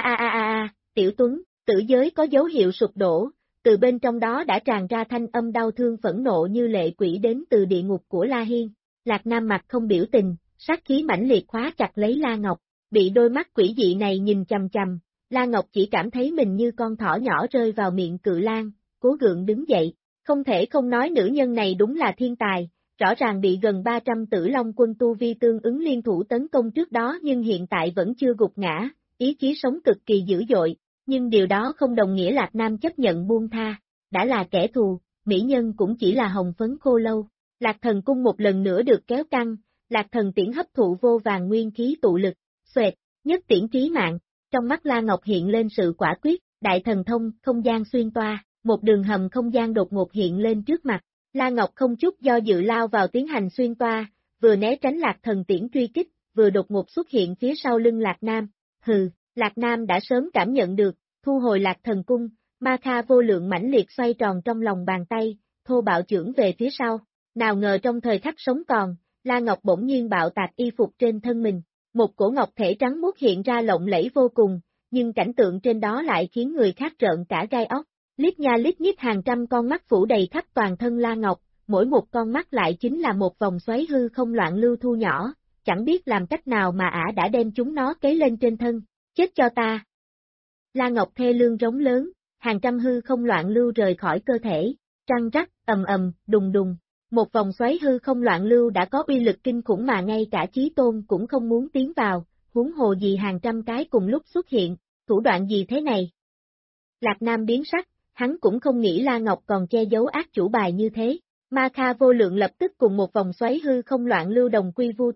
Tiểu Tuấn, tử giới có dấu hiệu sụp đổ, từ bên trong đó đã tràn ra thanh âm đau thương phẫn nộ như lệ quỷ đến từ địa ngục của La Hiên. Lạc Nam mặt không biểu tình, sát khí mãnh liệt khóa chặt lấy La Ngọc, bị đôi mắt quỷ dị này nhìn chằm chằm, La Ngọc chỉ cảm thấy mình như con thỏ nhỏ rơi vào miệng cự lang, cố gượng đứng dậy, không thể không nói nữ nhân này đúng là thiên tài. Rõ ràng bị gần 300 tử long quân tu vi tương ứng liên thủ tấn công trước đó nhưng hiện tại vẫn chưa gục ngã, ý chí sống cực kỳ dữ dội, nhưng điều đó không đồng nghĩa Lạc Nam chấp nhận buông tha, đã là kẻ thù, mỹ nhân cũng chỉ là hồng phấn khô lâu. Lạc Thần cung một lần nữa được kéo căng, Lạc Thần tiễn hấp thụ vô vàng nguyên khí tụ lực, xoẹt, nhất tiễn trí mạng, trong mắt La Ngọc hiện lên sự quả quyết, đại thần thông, không gian xuyên toa, một đường hầm không gian đột ngột hiện lên trước mặt. La Ngọc không chút do dự lao vào tiến hành xuyên toa, vừa né tránh Lạc Thần tiễn truy kích, vừa đột ngột xuất hiện phía sau lưng Lạc Nam. Hừ, Lạc Nam đã sớm cảm nhận được, thu hồi Lạc Thần cung, ma kha vô lượng mãnh liệt xoay tròn trong lòng bàn tay, thô bạo chưởng về phía sau. Nào ngờ trong thời khắc sống còn, La Ngọc bỗng nhiên bạo tạc y phục trên thân mình, một cổ ngọc thể trắng muốt hiện ra lộng lẫy vô cùng, nhưng cảnh tượng trên đó lại khiến người khác trợn cả gai óc. Lít nha lít nhít hàng trăm con mắt phủ đầy khắp toàn thân La Ngọc, mỗi một con mắt lại chính là một vòng xoáy hư không loạn lưu thu nhỏ, chẳng biết làm cách nào mà ả đã đem chúng nó cấy lên trên thân, chết cho ta. La Ngọc thê lương rống lớn, hàng trăm hư không loạn lưu rời khỏi cơ thể, răng rắc, ầm ầm, đùng đùng, một vòng xoáy hư không loạn lưu đã có uy lực kinh khủng mà ngay cả Chí Tôn cũng không muốn tiến vào, huống hồ gì hàng trăm cái cùng lúc xuất hiện, thủ đoạn gì thế này? Lạc Nam biến sắc. Hắn cũng không nghĩ La Ngọc còn che giấu ác chủ bài như thế. Ma Kha vô lượng lập tức cùng một vòng xoáy hư không loạn lưu đồng quy vu tận,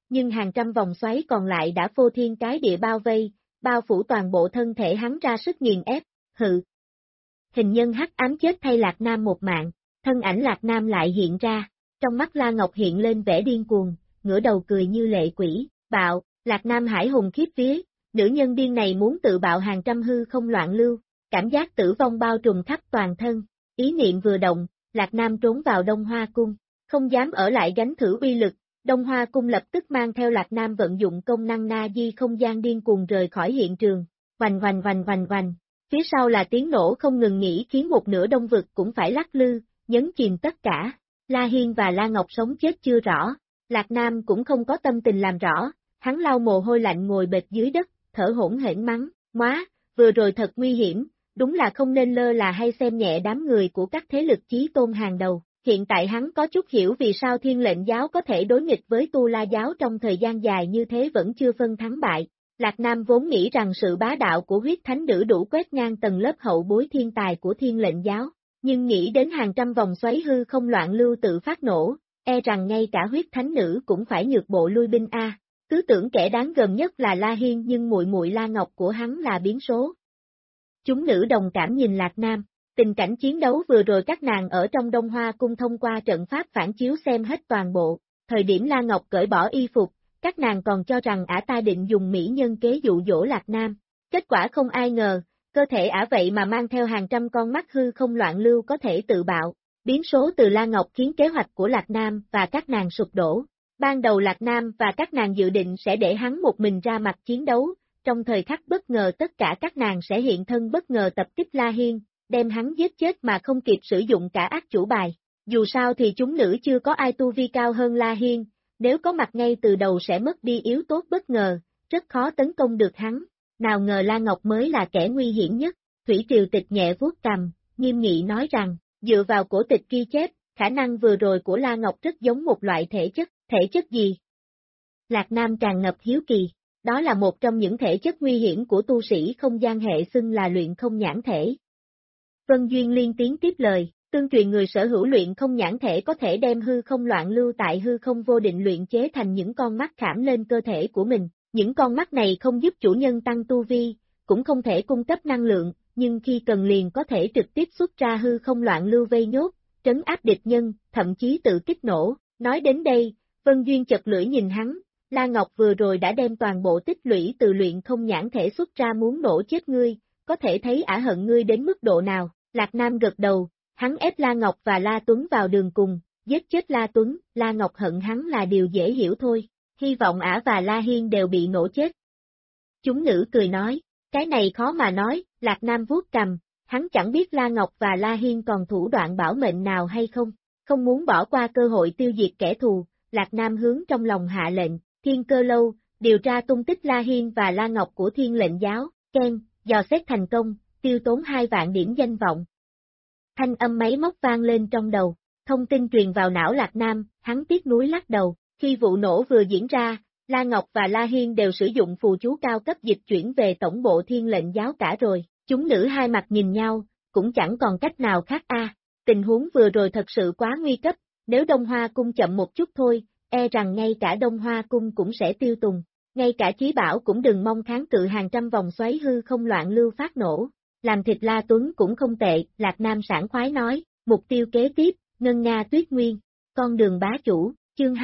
nhưng hàng trăm vòng xoáy còn lại đã phô thiên cái địa bao vây, bao phủ toàn bộ thân thể hắn ra sức nghiền ép, hự. Hình nhân hắc ám chết thay Lạc Nam một mạng, thân ảnh Lạc Nam lại hiện ra, trong mắt La Ngọc hiện lên vẻ điên cuồng, ngửa đầu cười như lệ quỷ, bạo, Lạc Nam hải hùng khiếp vía, nữ nhân điên này muốn tự bạo hàng trăm hư không loạn lưu, cảm giác tử vong bao trùm khắp toàn thân, ý niệm vừa động, Lạc Nam trốn vào Đông Hoa Cung, không dám ở lại gánh thử uy lực, Đông Hoa Cung lập tức mang theo Lạc Nam vận dụng công năng na di không gian điên cuồng rời khỏi hiện trường, hoành hoành hoành hoành hoành, phía sau là tiếng nổ không ngừng nghỉ khiến một nửa đông vực cũng phải lắc lư, nhấn chìm tất cả, La Hiên và La Ngọc sống chết chưa rõ, Lạc Nam cũng không có tâm tình làm rõ, hắn lau mồ hôi lạnh ngồi bệt dưới đất, thở hổn hển mắng, móa, vừa rồi thật nguy hiểm, đúng là không nên lơ là hay xem nhẹ đám người của các thế lực chí tôn hàng đầu. Hiện tại hắn có chút hiểu vì sao Thiên Lệnh Giáo có thể đối nghịch với Tu La Giáo trong thời gian dài như thế vẫn chưa phân thắng bại. Lạc Nam vốn nghĩ rằng sự bá đạo của huyết thánh nữ đủ quét ngang tầng lớp hậu bối thiên tài của Thiên Lệnh Giáo, nhưng nghĩ đến hàng trăm vòng xoáy hư không loạn lưu tự phát nổ, e rằng ngay cả huyết thánh nữ cũng phải nhược bộ lui binh a. Cứ tưởng kẻ đáng gờm nhất là La Hiên nhưng muội muội La Ngọc của hắn là biến số. Chúng nữ đồng cảm nhìn Lạc Nam. Tình cảnh chiến đấu vừa rồi các nàng ở trong Đông Hoa Cung thông qua trận pháp phản chiếu xem hết toàn bộ, thời điểm La Ngọc cởi bỏ y phục, các nàng còn cho rằng ả ta định dùng mỹ nhân kế dụ dỗ Lạc Nam, kết quả không ai ngờ, cơ thể ả vậy mà mang theo hàng trăm con mắt hư không loạn lưu có thể tự bạo, biến số từ La Ngọc khiến kế hoạch của Lạc Nam và các nàng sụp đổ. Ban đầu Lạc Nam và các nàng dự định sẽ để hắn một mình ra mặt chiến đấu, trong thời khắc bất ngờ tất cả các nàng sẽ hiện thân bất ngờ tập kích La Hiên, đem hắn giết chết mà không kịp sử dụng cả ác chủ bài. Dù sao thì chúng nữ chưa có ai tu vi cao hơn La Hiên, nếu có mặt ngay từ đầu sẽ mất đi yếu tố bất ngờ, rất khó tấn công được hắn. Nào ngờ La Ngọc mới là kẻ nguy hiểm nhất, Thủy Triều Tịch nhẹ vuốt cằm, nghiêm nghị nói rằng, dựa vào cổ tịch ghi chép, khả năng vừa rồi của La Ngọc rất giống một loại thể chất gì? Lạc Nam tràn ngập hiếu kỳ, đó là một trong những thể chất nguy hiểm của tu sĩ không gian hệ xưng là luyện không nhãn thể. Vân Duyên liên tiếng tiếp lời, tương truyền người sở hữu luyện không nhãn thể có thể đem hư không loạn lưu tại hư không vô định luyện chế thành những con mắt khảm lên cơ thể của mình, những con mắt này không giúp chủ nhân tăng tu vi, cũng không thể cung cấp năng lượng, nhưng khi cần liền có thể trực tiếp xuất ra hư không loạn lưu vây nhốt, trấn áp địch nhân, thậm chí tự kích nổ. Nói đến đây, Vân Duyên chật lưỡi nhìn hắn, La Ngọc vừa rồi đã đem toàn bộ tích lũy từ luyện không nhãn thể xuất ra muốn nổ chết ngươi, có thể thấy ả hận ngươi đến mức độ nào. Lạc Nam gật đầu, hắn ép La Ngọc và La Tuấn vào đường cùng, giết chết La Tuấn, La Ngọc hận hắn là điều dễ hiểu thôi, hy vọng ả và La Hiên đều bị nổ chết. Chúng nữ cười nói, cái này khó mà nói, Lạc Nam vuốt cằm, hắn chẳng biết La Ngọc và La Hiên còn thủ đoạn bảo mệnh nào hay không muốn bỏ qua cơ hội tiêu diệt kẻ thù, Lạc Nam hướng trong lòng hạ lệnh, Thiên Cơ Lâu, điều tra tung tích La Hiên và La Ngọc của Thiên Lệnh Giáo, keng, dò xét thành công, tiêu tốn 2 vạn điểm danh vọng. Thanh âm máy móc vang lên trong đầu, thông tin truyền vào não Lạc Nam, hắn tiếc nuối lắc đầu, khi vụ nổ vừa diễn ra, La Ngọc và La Hiên đều sử dụng phù chú cao cấp dịch chuyển về tổng bộ Thiên Lệnh Giáo cả rồi, chúng nữ hai mặt nhìn nhau, cũng chẳng còn cách nào khác tình huống vừa rồi thật sự quá nguy cấp, nếu Đông Hoa Cung chậm một chút thôi, e rằng ngay cả Đông Hoa Cung cũng sẽ tiêu tùng, ngay cả Chí Bảo cũng đừng mong kháng cự hàng trăm vòng xoáy hư không loạn lưu phát nổ. Làm thịt La Tuấn cũng không tệ, Lạc Nam sảng khoái nói, mục tiêu kế tiếp, Ngân Nga Tuyết Nguyên, con đường bá chủ, chương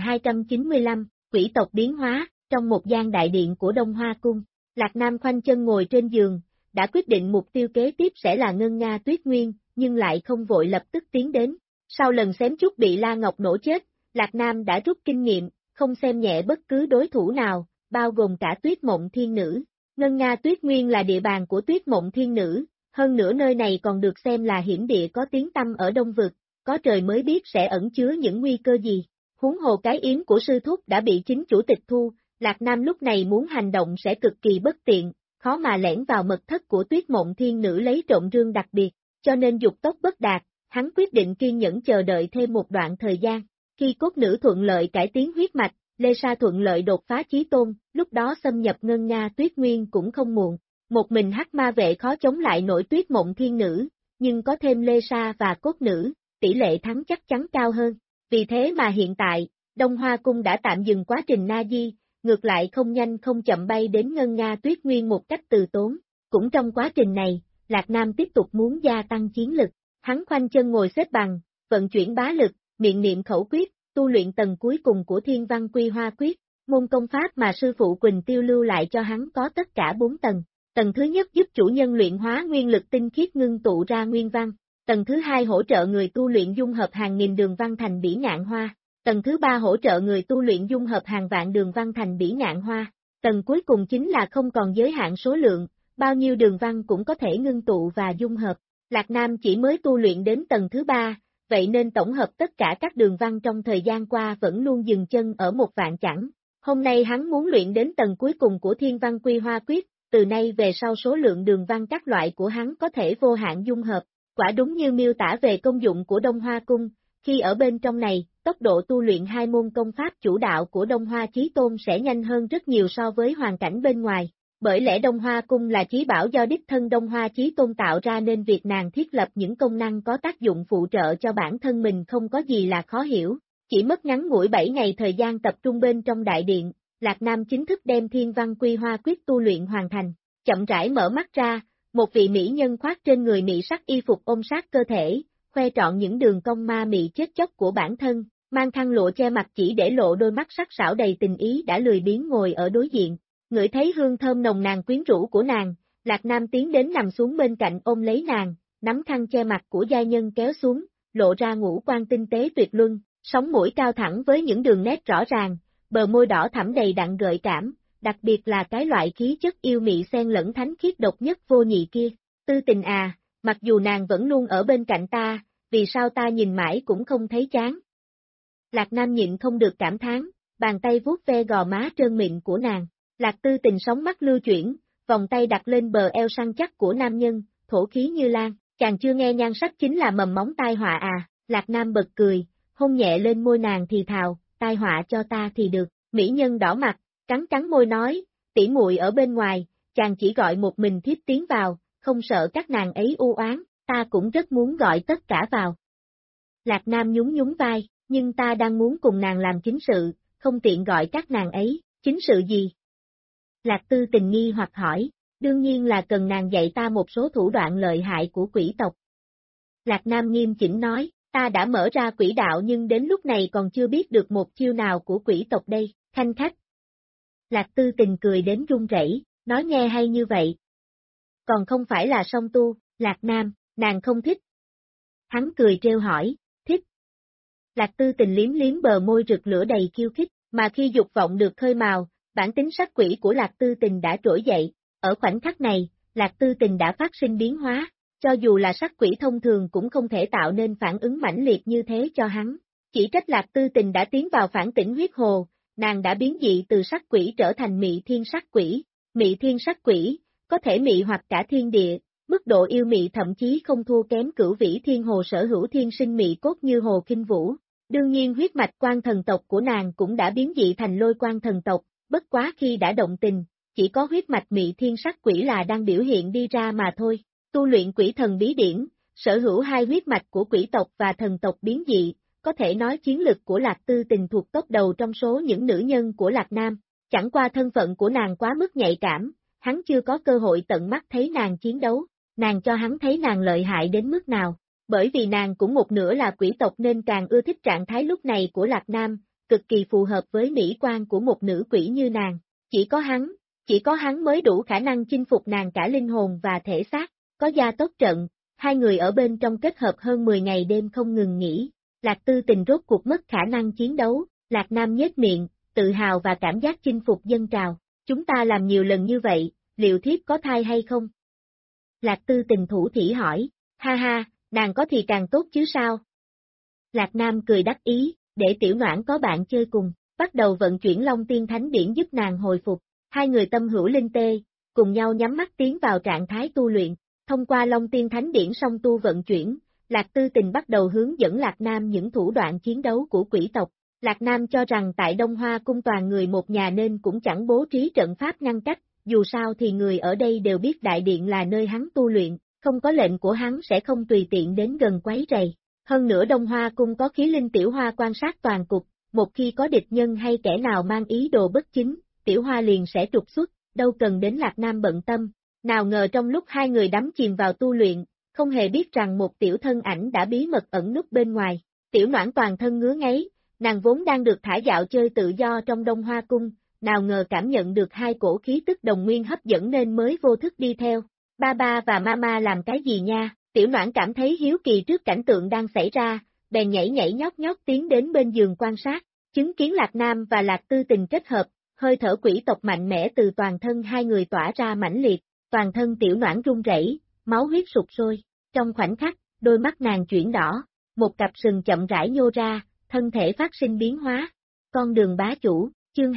2295, quỷ tộc biến hóa, trong một gian đại điện của Đông Hoa Cung, Lạc Nam khoanh chân ngồi trên giường, đã quyết định mục tiêu kế tiếp sẽ là Ngân Nga Tuyết Nguyên, nhưng lại không vội lập tức tiến đến. Sau lần xém chút bị La Ngọc nổ chết, Lạc Nam đã rút kinh nghiệm, không xem nhẹ bất cứ đối thủ nào, bao gồm cả Tuyết Mộng Thiên Nữ. Ngân Nga Tuyết Nguyên là địa bàn của Tuyết Mộng Thiên Nữ, hơn nữa nơi này còn được xem là hiểm địa có tiếng tăm ở Đông Vực, có trời mới biết sẽ ẩn chứa những nguy cơ gì. Huống hồ cái yếm của sư thúc đã bị chính chủ tịch thu, Lạc Nam lúc này muốn hành động sẽ cực kỳ bất tiện, khó mà lẻn vào mật thất của Tuyết Mộng Thiên Nữ lấy trộm rương đặc biệt, cho nên dục tốc bất đạt, hắn quyết định kiên nhẫn chờ đợi thêm một đoạn thời gian. Khi cốt nữ thuận lợi cải tiến huyết mạch, Lê Sa thuận lợi đột phá chí tôn, lúc đó xâm nhập Ngân Nga Tuyết Nguyên cũng không muộn. Một mình hắc ma vệ khó chống lại nổi Tuyết Mộng Thiên Nữ, nhưng có thêm Lê Sa và cốt nữ, tỷ lệ thắng chắc chắn cao hơn. Vì thế mà hiện tại, Đông Hoa Cung đã tạm dừng quá trình na di, ngược lại không nhanh không chậm bay đến Ngân Nga Tuyết Nguyên một cách từ tốn. Cũng trong quá trình này, Lạc Nam tiếp tục muốn gia tăng chiến lực. Hắn khoanh chân ngồi xếp bằng, vận chuyển bá lực, miệng niệm khẩu quyết, tu luyện tầng cuối cùng của Thiên Văn Quy Hoa Quyết, môn công pháp mà sư phụ Quỳnh Tiêu lưu lại cho hắn có tất cả 4 tầng. Tầng thứ nhất giúp chủ nhân luyện hóa nguyên lực tinh khiết ngưng tụ ra nguyên văn. Tầng thứ hai hỗ trợ người tu luyện dung hợp hàng nghìn đường văn thành bỉ ngạn hoa. Tầng thứ ba hỗ trợ người tu luyện dung hợp hàng vạn đường văn thành bỉ ngạn hoa. Tầng cuối cùng chính là không còn giới hạn số lượng, bao nhiêu đường văn cũng có thể ngưng tụ và dung hợp. Lạc Nam chỉ mới tu luyện đến tầng thứ ba, vậy nên tổng hợp tất cả các đường văn trong thời gian qua vẫn luôn dừng chân ở một vạn chẳng. Hôm nay hắn muốn luyện đến tầng cuối cùng của Thiên Văn Quy Hoa Quyết, từ nay về sau số lượng đường văn các loại của hắn có thể vô hạn dung hợp. Quả đúng như miêu tả về công dụng của Đông Hoa Cung, khi ở bên trong này, tốc độ tu luyện hai môn công pháp chủ đạo của Đông Hoa Chí Tôn sẽ nhanh hơn rất nhiều so với hoàn cảnh bên ngoài. Bởi lẽ Đông Hoa Cung là chí bảo do đích thân Đông Hoa Chí Tôn tạo ra nên việc nàng thiết lập những công năng có tác dụng phụ trợ cho bản thân mình không có gì là khó hiểu. Chỉ mất ngắn ngủi 7 ngày thời gian tập trung bên trong đại điện, Lạc Nam chính thức đem Thiên Văn Quy Hoa Quyết tu luyện hoàn thành. Chậm rãi mở mắt ra, một vị mỹ nhân khoác trên người mỹ sắc y phục ôm sát cơ thể, khoe trọn những đường cong ma mị chết chóc của bản thân, mang khăn lụa che mặt chỉ để lộ đôi mắt sắc sảo đầy tình ý đã lười biếng ngồi ở đối diện. Ngửi thấy hương thơm nồng nàn quyến rũ của nàng, Lạc Nam tiến đến nằm xuống bên cạnh ôm lấy nàng, nắm khăn che mặt của giai nhân kéo xuống, lộ ra ngũ quan tinh tế tuyệt luân, sống mũi cao thẳng với những đường nét rõ ràng, bờ môi đỏ thẳm đầy đặn gợi cảm, đặc biệt là cái loại khí chất yêu mị xen lẫn thánh khiết độc nhất vô nhị kia. Tư Tình à, mặc dù nàng vẫn luôn ở bên cạnh ta, vì sao ta nhìn mãi cũng không thấy chán. Lạc Nam nhịn không được cảm thán, bàn tay vuốt ve gò má trơn mịn của nàng. Lạc Tư Tình sóng mắt lưu chuyển, vòng tay đặt lên bờ eo săn chắc của nam nhân, thổ khí như lan, chàng chưa nghe nhan sắc chính là mầm móng tai họa à. Lạc Nam bật cười, hôn nhẹ lên môi nàng thì thào, tai họa cho ta thì được. Mỹ nhân đỏ mặt, cắn cắn môi nói, tỉ muội ở bên ngoài, chàng chỉ gọi một mình thiếp tiến vào, không sợ các nàng ấy u oán, ta cũng rất muốn gọi tất cả vào. Lạc Nam nhún nhún vai, nhưng ta đang muốn cùng nàng làm chính sự, không tiện gọi các nàng ấy, chính sự gì? Lạc Tư Tình nghi hoặc hỏi, đương nhiên là cần nàng dạy ta một số thủ đoạn lợi hại của quỷ tộc. Lạc Nam nghiêm chỉnh nói, ta đã mở ra quỷ đạo nhưng đến lúc này còn chưa biết được một chiêu nào của quỷ tộc đây, khanh khách. Lạc Tư Tình cười đến run rẩy, nói nghe hay như vậy. Còn không phải là song tu, Lạc Nam, nàng không thích. Hắn cười trêu hỏi, thích. Lạc Tư Tình liếm liếm bờ môi rực lửa đầy khiêu khích, mà khi dục vọng được khơi mào, bản tính sát quỷ của Lạc Tư Tình đã trỗi dậy, ở khoảnh khắc này, Lạc Tư Tình đã phát sinh biến hóa, cho dù là sát quỷ thông thường cũng không thể tạo nên phản ứng mãnh liệt như thế cho hắn. Chỉ trách Lạc Tư Tình đã tiến vào phản tỉnh huyết hồ, nàng đã biến dị từ sát quỷ trở thành mị thiên sát quỷ. Mị thiên sát quỷ, có thể mị hoặc cả thiên địa, mức độ yêu mị thậm chí không thua kém Cửu Vĩ Thiên Hồ sở hữu thiên sinh mị cốt như Hồ Kinh Vũ. Đương nhiên huyết mạch quan thần tộc của nàng cũng đã biến dị thành Lôi quan thần tộc, bất quá khi đã động tình, chỉ có huyết mạch mị thiên sát quỷ là đang biểu hiện đi ra mà thôi. Tu luyện quỷ thần bí điển, sở hữu hai huyết mạch của quỷ tộc và thần tộc biến dị, có thể nói chiến lực của Lạc Tư Tình thuộc top đầu trong số những nữ nhân của Lạc Nam. Chẳng qua thân phận của nàng quá mức nhạy cảm, hắn chưa có cơ hội tận mắt thấy nàng chiến đấu, nàng cho hắn thấy nàng lợi hại đến mức nào. Bởi vì nàng cũng một nửa là quỷ tộc nên càng ưa thích trạng thái lúc này của Lạc Nam, cực kỳ phù hợp với mỹ quan của một nữ quỷ như nàng. Chỉ có hắn mới đủ khả năng chinh phục nàng cả linh hồn và thể xác, có gia tốc trận, hai người ở bên trong kết hợp hơn 10 ngày đêm không ngừng nghỉ. Lạc Tư Tình rốt cuộc mất khả năng chiến đấu, Lạc Nam nhếch miệng, tự hào và cảm giác chinh phục dâng trào. Chúng ta làm nhiều lần như vậy, liệu thiếp có thai hay không? Lạc Tư Tình thủ thỉ hỏi, ha ha, nàng có thì càng tốt chứ sao? Lạc Nam cười đắc ý, để tiểu noãn có bạn chơi cùng, bắt đầu vận chuyển Long Tiên Thánh Điển giúp nàng hồi phục. Hai người tâm hữu linh tê, cùng nhau nhắm mắt tiến vào trạng thái tu luyện. Thông qua Long Tiên Thánh Điển song tu vận chuyển, Lạc Tư Tình bắt đầu hướng dẫn Lạc Nam những thủ đoạn chiến đấu của quỷ tộc. Lạc Nam cho rằng tại Đông Hoa Cung toàn người một nhà nên cũng chẳng bố trí trận pháp ngăn cách, dù sao thì người ở đây đều biết đại điện là nơi hắn tu luyện, không có lệnh của hắn sẽ không tùy tiện đến gần quấy rầy. Hơn nữa Đông Hoa Cung có khí linh tiểu hoa quan sát toàn cục, một khi có địch nhân hay kẻ nào mang ý đồ bất chính, Tiểu Hoa liền sẽ trục xuất, đâu cần đến Lạc Nam bận tâm. Nào ngờ trong lúc hai người đắm chìm vào tu luyện, không hề biết rằng một tiểu thân ảnh đã bí mật ẩn núp bên ngoài. Tiểu Noãn toàn thân ngứa ngáy, nàng vốn đang được thả dạo chơi tự do trong Đông Hoa Cung, nào ngờ cảm nhận được hai cổ khí tức đồng nguyên hấp dẫn nên mới vô thức đi theo. Ba ba và mama làm cái gì nha? Tiểu Noãn cảm thấy hiếu kỳ trước cảnh tượng đang xảy ra, bèn nhảy nhảy nhót nhót tiến đến bên giường quan sát, chứng kiến Lạc Nam và Lạc Tư Tình kết hợp, hơi thở quỷ tộc mạnh mẽ từ toàn thân hai người tỏa ra mãnh liệt, toàn thân Tiểu Noãn run rẩy, máu huyết sục sôi. Trong khoảnh khắc, đôi mắt nàng chuyển đỏ, một cặp sừng chậm rãi nhô ra, thân thể phát sinh biến hóa. Con đường bá chủ, chương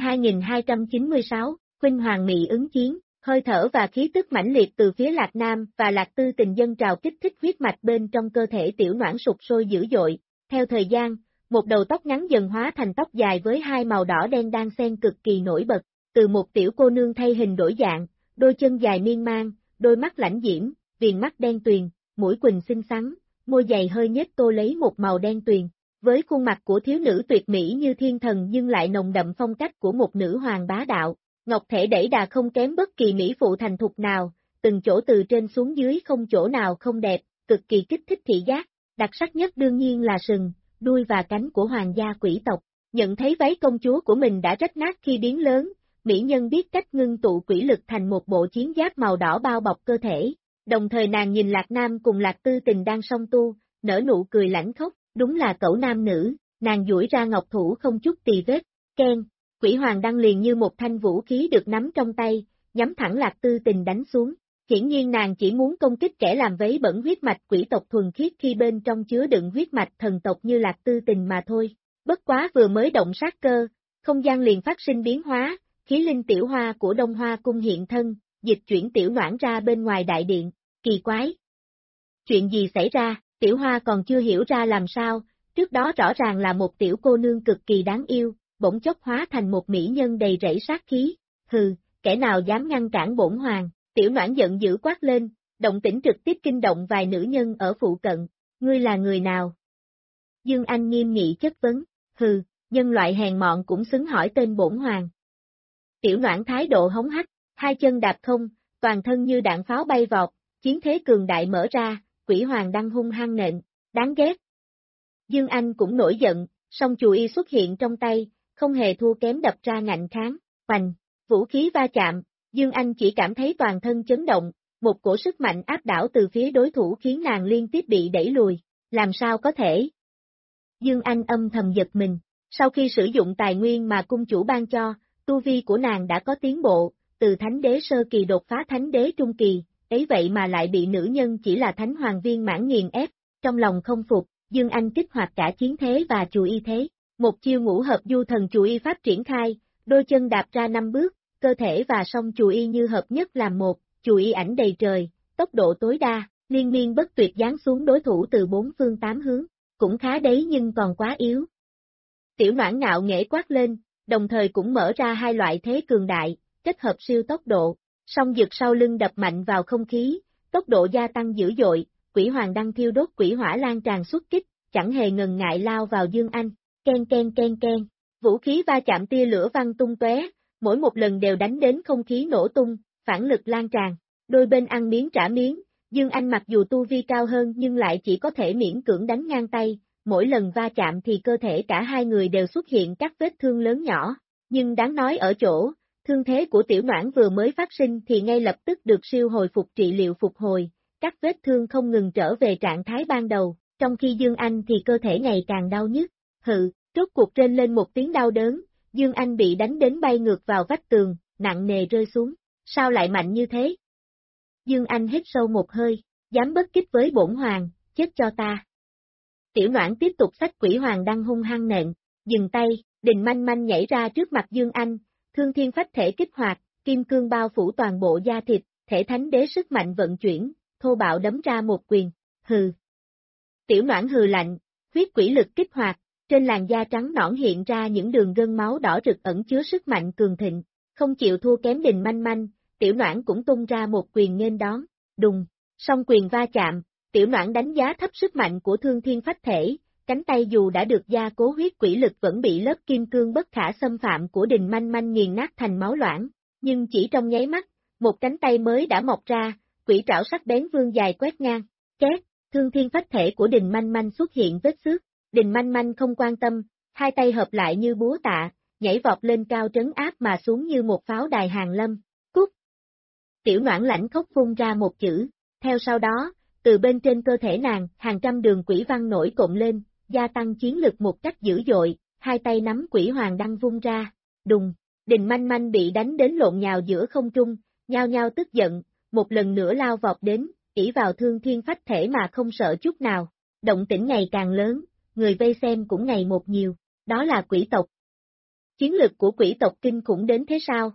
2296, Khuynh Hoàng Mị ứng chiến, hơi thở và khí tức mãnh liệt từ phía Lạc Nam và Lạc Tư Tình dâng trào kích thích huyết mạch bên trong cơ thể Tiểu Noãn sục sôi dữ dội. Theo thời gian, một đầu tóc ngắn dần hóa thành tóc dài với hai màu đỏ đen đan xen cực kỳ nổi bật, từ một tiểu cô nương thay hình đổi dạng, đôi chân dài miên man, đôi mắt lãnh diễm, viền mắt đen tuyền, mũi quỳnh xinh xắn, môi dày hơi nhếch tô lấy một màu đen tuyền. Với khuôn mặt của thiếu nữ tuyệt mỹ như thiên thần nhưng lại nồng đậm phong cách của một nữ hoàng bá đạo, ngọc thể đẩy đà không kém bất kỳ mỹ phụ thành thục nào, từng chỗ từ trên xuống dưới không chỗ nào không đẹp, cực kỳ kích thích thị giác. Đặc sắc nhất đương nhiên là sừng, đuôi và cánh của hoàng gia quỷ tộc. Nhận thấy váy công chúa của mình đã rách nát khi biến lớn, mỹ nhân biết cách ngưng tụ quỷ lực thành một bộ chiến giáp màu đỏ bao bọc cơ thể. Đồng thời nàng nhìn Lạc Nam cùng Lạc Tư Tình đang song tu, nở nụ cười lãnh khốc, đúng là cẩu nam nữ, nàng duỗi ra ngọc thủ không chút tì vết, keng, quỷ hoàng đăng liền như một thanh vũ khí được nắm trong tay, nhắm thẳng Lạc Tư Tình đánh xuống. Hiển nhiên nàng chỉ muốn công kích kẻ làm vấy bẩn huyết mạch quỷ tộc thuần khiết khi bên trong chứa đựng huyết mạch thần tộc như Lạc Tư Tình mà thôi. Bất quá vừa mới động sát cơ, không gian liền phát sinh biến hóa, khí linh tiểu hoa của Đông Hoa Cung hiện thân, dịch chuyển Tiểu Noãn ra bên ngoài đại điện, kỳ quái. Chuyện gì xảy ra, Tiểu Hoa còn chưa hiểu ra làm sao, trước đó rõ ràng là một tiểu cô nương cực kỳ đáng yêu, bỗng chốc hóa thành một mỹ nhân đầy rẫy sát khí, hừ, kẻ nào dám ngăn cản bổn hoàng. Tiểu Noãn giận dữ quát lên, động tĩnh trực tiếp kinh động vài nữ nhân ở phụ cận, ngươi là người nào? Dương Anh nghiêm nghị chất vấn, hừ, nhân loại hèn mọn cũng xứng hỏi tên bổn hoàng. Tiểu Noãn thái độ hống hách, hai chân đạp không, toàn thân như đạn pháo bay vọt, chiến thế cường đại mở ra, quỷ hoàng đang hung hăng nện, đáng ghét. Dương Anh cũng nổi giận, song chùy y xuất hiện trong tay, không hề thua kém đập ra ngạnh kháng, hoành, vũ khí va chạm. Dương Anh chỉ cảm thấy toàn thân chấn động, một cổ sức mạnh áp đảo từ phía đối thủ khiến nàng liên tiếp bị đẩy lùi, làm sao có thể? Dương Anh âm thầm giật mình, sau khi sử dụng tài nguyên mà cung chủ ban cho, tu vi của nàng đã có tiến bộ, từ thánh đế sơ kỳ đột phá thánh đế trung kỳ, ấy vậy mà lại bị nữ nhân chỉ là thánh hoàng viên mãn nghiền ép, trong lòng không phục, Dương Anh kích hoạt cả chiến thế và chùy y thế, một chiêu ngũ hợp du thần chùy y pháp triển khai, đôi chân đạp ra 5 bước. Cơ thể và song chùy y như hợp nhất làm một, chùy y ảnh đầy trời, tốc độ tối đa, liên miên bất tuyệt giáng xuống đối thủ từ 4 phương 8 hướng, cũng khá đấy nhưng còn quá yếu. Tiểu Noãn ngạo nghễ quát lên, đồng thời cũng mở ra hai loại thế cường đại, kết hợp siêu tốc độ, song dực sau lưng đập mạnh vào không khí, tốc độ gia tăng dữ dội, quỷ hoàng đăng thiêu đốt quỷ hỏa lan tràn xuất kích, chẳng hề ngần ngại lao vào Dương Anh, ken, vũ khí va chạm tia lửa văng tung tóe. Mỗi một lần đều đánh đến không khí nổ tung, phản lực lan tràn, đôi bên ăn miếng trả miếng, Dương Anh mặc dù tu vi cao hơn nhưng lại chỉ có thể miễn cưỡng đánh ngang tay, mỗi lần va chạm thì cơ thể cả hai người đều xuất hiện các vết thương lớn nhỏ, nhưng đáng nói ở chỗ, thương thế của Tiểu Noãn vừa mới phát sinh thì ngay lập tức được siêu hồi phục trị liệu phục hồi, các vết thương không ngừng trở về trạng thái ban đầu, trong khi Dương Anh thì cơ thể ngày càng đau nhức, rốt cuộc rên lên một tiếng đau đớn. Dương Anh bị đánh đến bay ngược vào vách tường, nặng nề rơi xuống, sao lại mạnh như thế? Dương Anh hít sâu một hơi, dám bất kích với bổn hoàng, chết cho ta. Tiểu Noãn tiếp tục xách quỷ hoàng đang hung hăng nện, dừng tay, Đình Manh Manh nhảy ra trước mặt Dương Anh, thương thiên phách thể kích hoạt, kim cương bao phủ toàn bộ da thịt, thể thánh đế sức mạnh vận chuyển, thô bạo đấm ra một quyền, hừ. Tiểu Noãn hừ lạnh, huyết quỷ lực kích hoạt. Trên làn da trắng nõn hiện ra những đường gân máu đỏ rực ẩn chứa sức mạnh cường thịnh, không chịu thua kém Đình Manh Manh, Tiểu Noãn cũng tung ra một quyền nghênh đón, đùng, song quyền va chạm, Tiểu Noãn đánh giá thấp sức mạnh của thương thiên phách thể, cánh tay dù đã được gia cố huyết quỷ lực vẫn bị lớp kim cương bất khả xâm phạm của Đình Manh Manh nghiền nát thành máu loãng, nhưng chỉ trong nháy mắt, một cánh tay mới đã mọc ra, quỷ trảo sắc bén vươn dài quét ngang, két, thương thiên phách thể của Đình Manh Manh xuất hiện vết xước, Đình Manh Manh không quan tâm, hai tay hợp lại như búa tạ, nhảy vọt lên cao trấn áp mà xuống như một pháo đài hàng lâm, cút. Tiểu Noãn lãnh khóc phun ra một chữ, theo sau đó, từ bên trên cơ thể nàng, hàng trăm đường quỷ văn nổi cộm lên, gia tăng chiến lực một cách dữ dội, hai tay nắm quỷ hoàng đăng vung ra, đùng, Đình Manh Manh bị đánh đến lộn nhào giữa không trung, nhao nhao tức giận, một lần nữa lao vọt đến, ỷ vào thương thiên phách thể mà không sợ chút nào, động tĩnh ngày càng lớn, người vây xem cũng ngày một nhiều, đó là quỷ tộc. Chiến lực của quỷ tộc kinh khủng đến thế sao?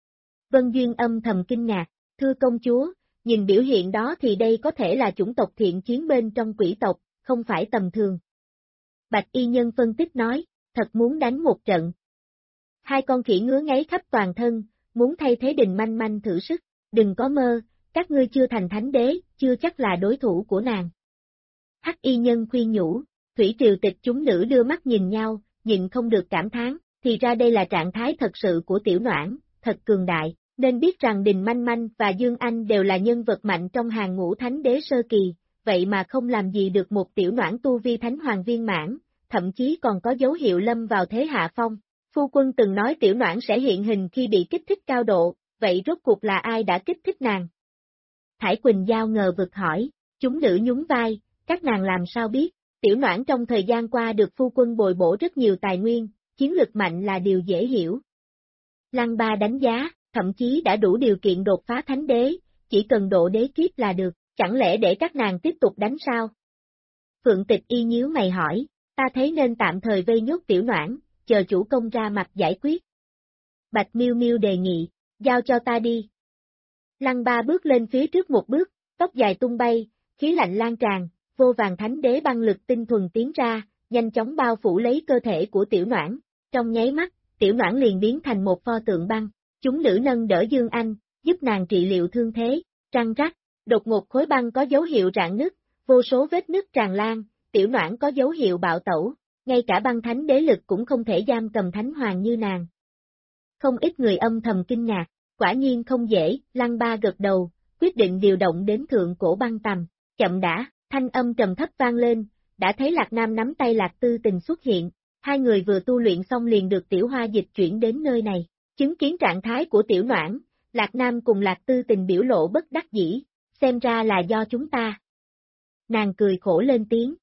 Vân Duyên âm thầm kinh ngạc, thưa công chúa, nhìn biểu hiện đó thì đây có thể là chủng tộc thiện chiến bên trong quỷ tộc, không phải tầm thường. Bạch y nhân phân tích nói, thật muốn đánh một trận. Hai con khỉ ngứa ngáy khắp toàn thân, muốn thay thế Đình Manh Manh thử sức, đừng có mơ, các ngươi chưa thành thánh đế, chưa chắc là đối thủ của nàng. Hắc y nhân khuyên nhủ, thủy triều tịch chúng nữ đưa mắt nhìn nhau, nhịn không được cảm thán, thì ra đây là trạng thái thật sự của Tiểu Noãn, thật cường đại, nên biết rằng Đình Manh Manh và Dương Anh đều là nhân vật mạnh trong hàng ngũ thánh đế sơ kỳ, vậy mà không làm gì được một Tiểu Noãn tu vi thánh hoàng viên mãn, thậm chí còn có dấu hiệu lâm vào thế hạ phong. Phu quân từng nói Tiểu Noãn sẽ hiện hình khi bị kích thích cao độ, vậy rốt cuộc là ai đã kích thích nàng? Thải Quỳnh Giao ngờ vực hỏi, chúng nữ nhún vai, các nàng làm sao biết, Tiểu Noãn trong thời gian qua được phu quân bồi bổ rất nhiều tài nguyên, chiến lực mạnh là điều dễ hiểu. Lăng Ba đánh giá, thậm chí đã đủ điều kiện đột phá thánh đế, chỉ cần độ đế kiếp là được, chẳng lẽ để các nàng tiếp tục đánh sao? Phượng Tịch y nhíu mày hỏi, ta thấy nên tạm thời vây nhốt Tiểu Noãn, chờ chủ công ra mặt giải quyết. Bạch Miêu Miêu đề nghị, giao cho ta đi. Lăng Ba bước lên phía trước một bước, tóc dài tung bay, khí lạnh lan tràn, vô vàng thánh đế băng lực tinh thuần tiến ra, nhanh chóng bao phủ lấy cơ thể của Tiểu Noãn. Trong nháy mắt, Tiểu Noãn liền biến thành một pho tượng băng. Chúng nữ nâng đỡ Dương Anh, giúp nàng trị liệu thương thế, răng rắc, đột ngột khối băng có dấu hiệu rạn nứt, vô số vết nứt tràn lan, Tiểu Noãn có dấu hiệu bạo tẩu, ngay cả băng thánh đế lực cũng không thể giam cầm thánh hoàng như nàng. Không ít người âm thầm kinh ngạc, quả nhiên không dễ, Lăng Ba gật đầu, quyết định điều động đến thượng cổ băng tầm, chậm đã, thanh âm trầm thấp vang lên, đã thấy Lạc Nam nắm tay Lạc Tư Tình xuất hiện, hai người vừa tu luyện xong liền được Tiểu Hoa dịch chuyển đến nơi này. Chứng kiến trạng thái của Tiểu Noãn, Lạc Nam cùng Lạc Tư Tình biểu lộ bất đắc dĩ, xem ra là do chúng ta. Nàng cười khổ lên tiếng,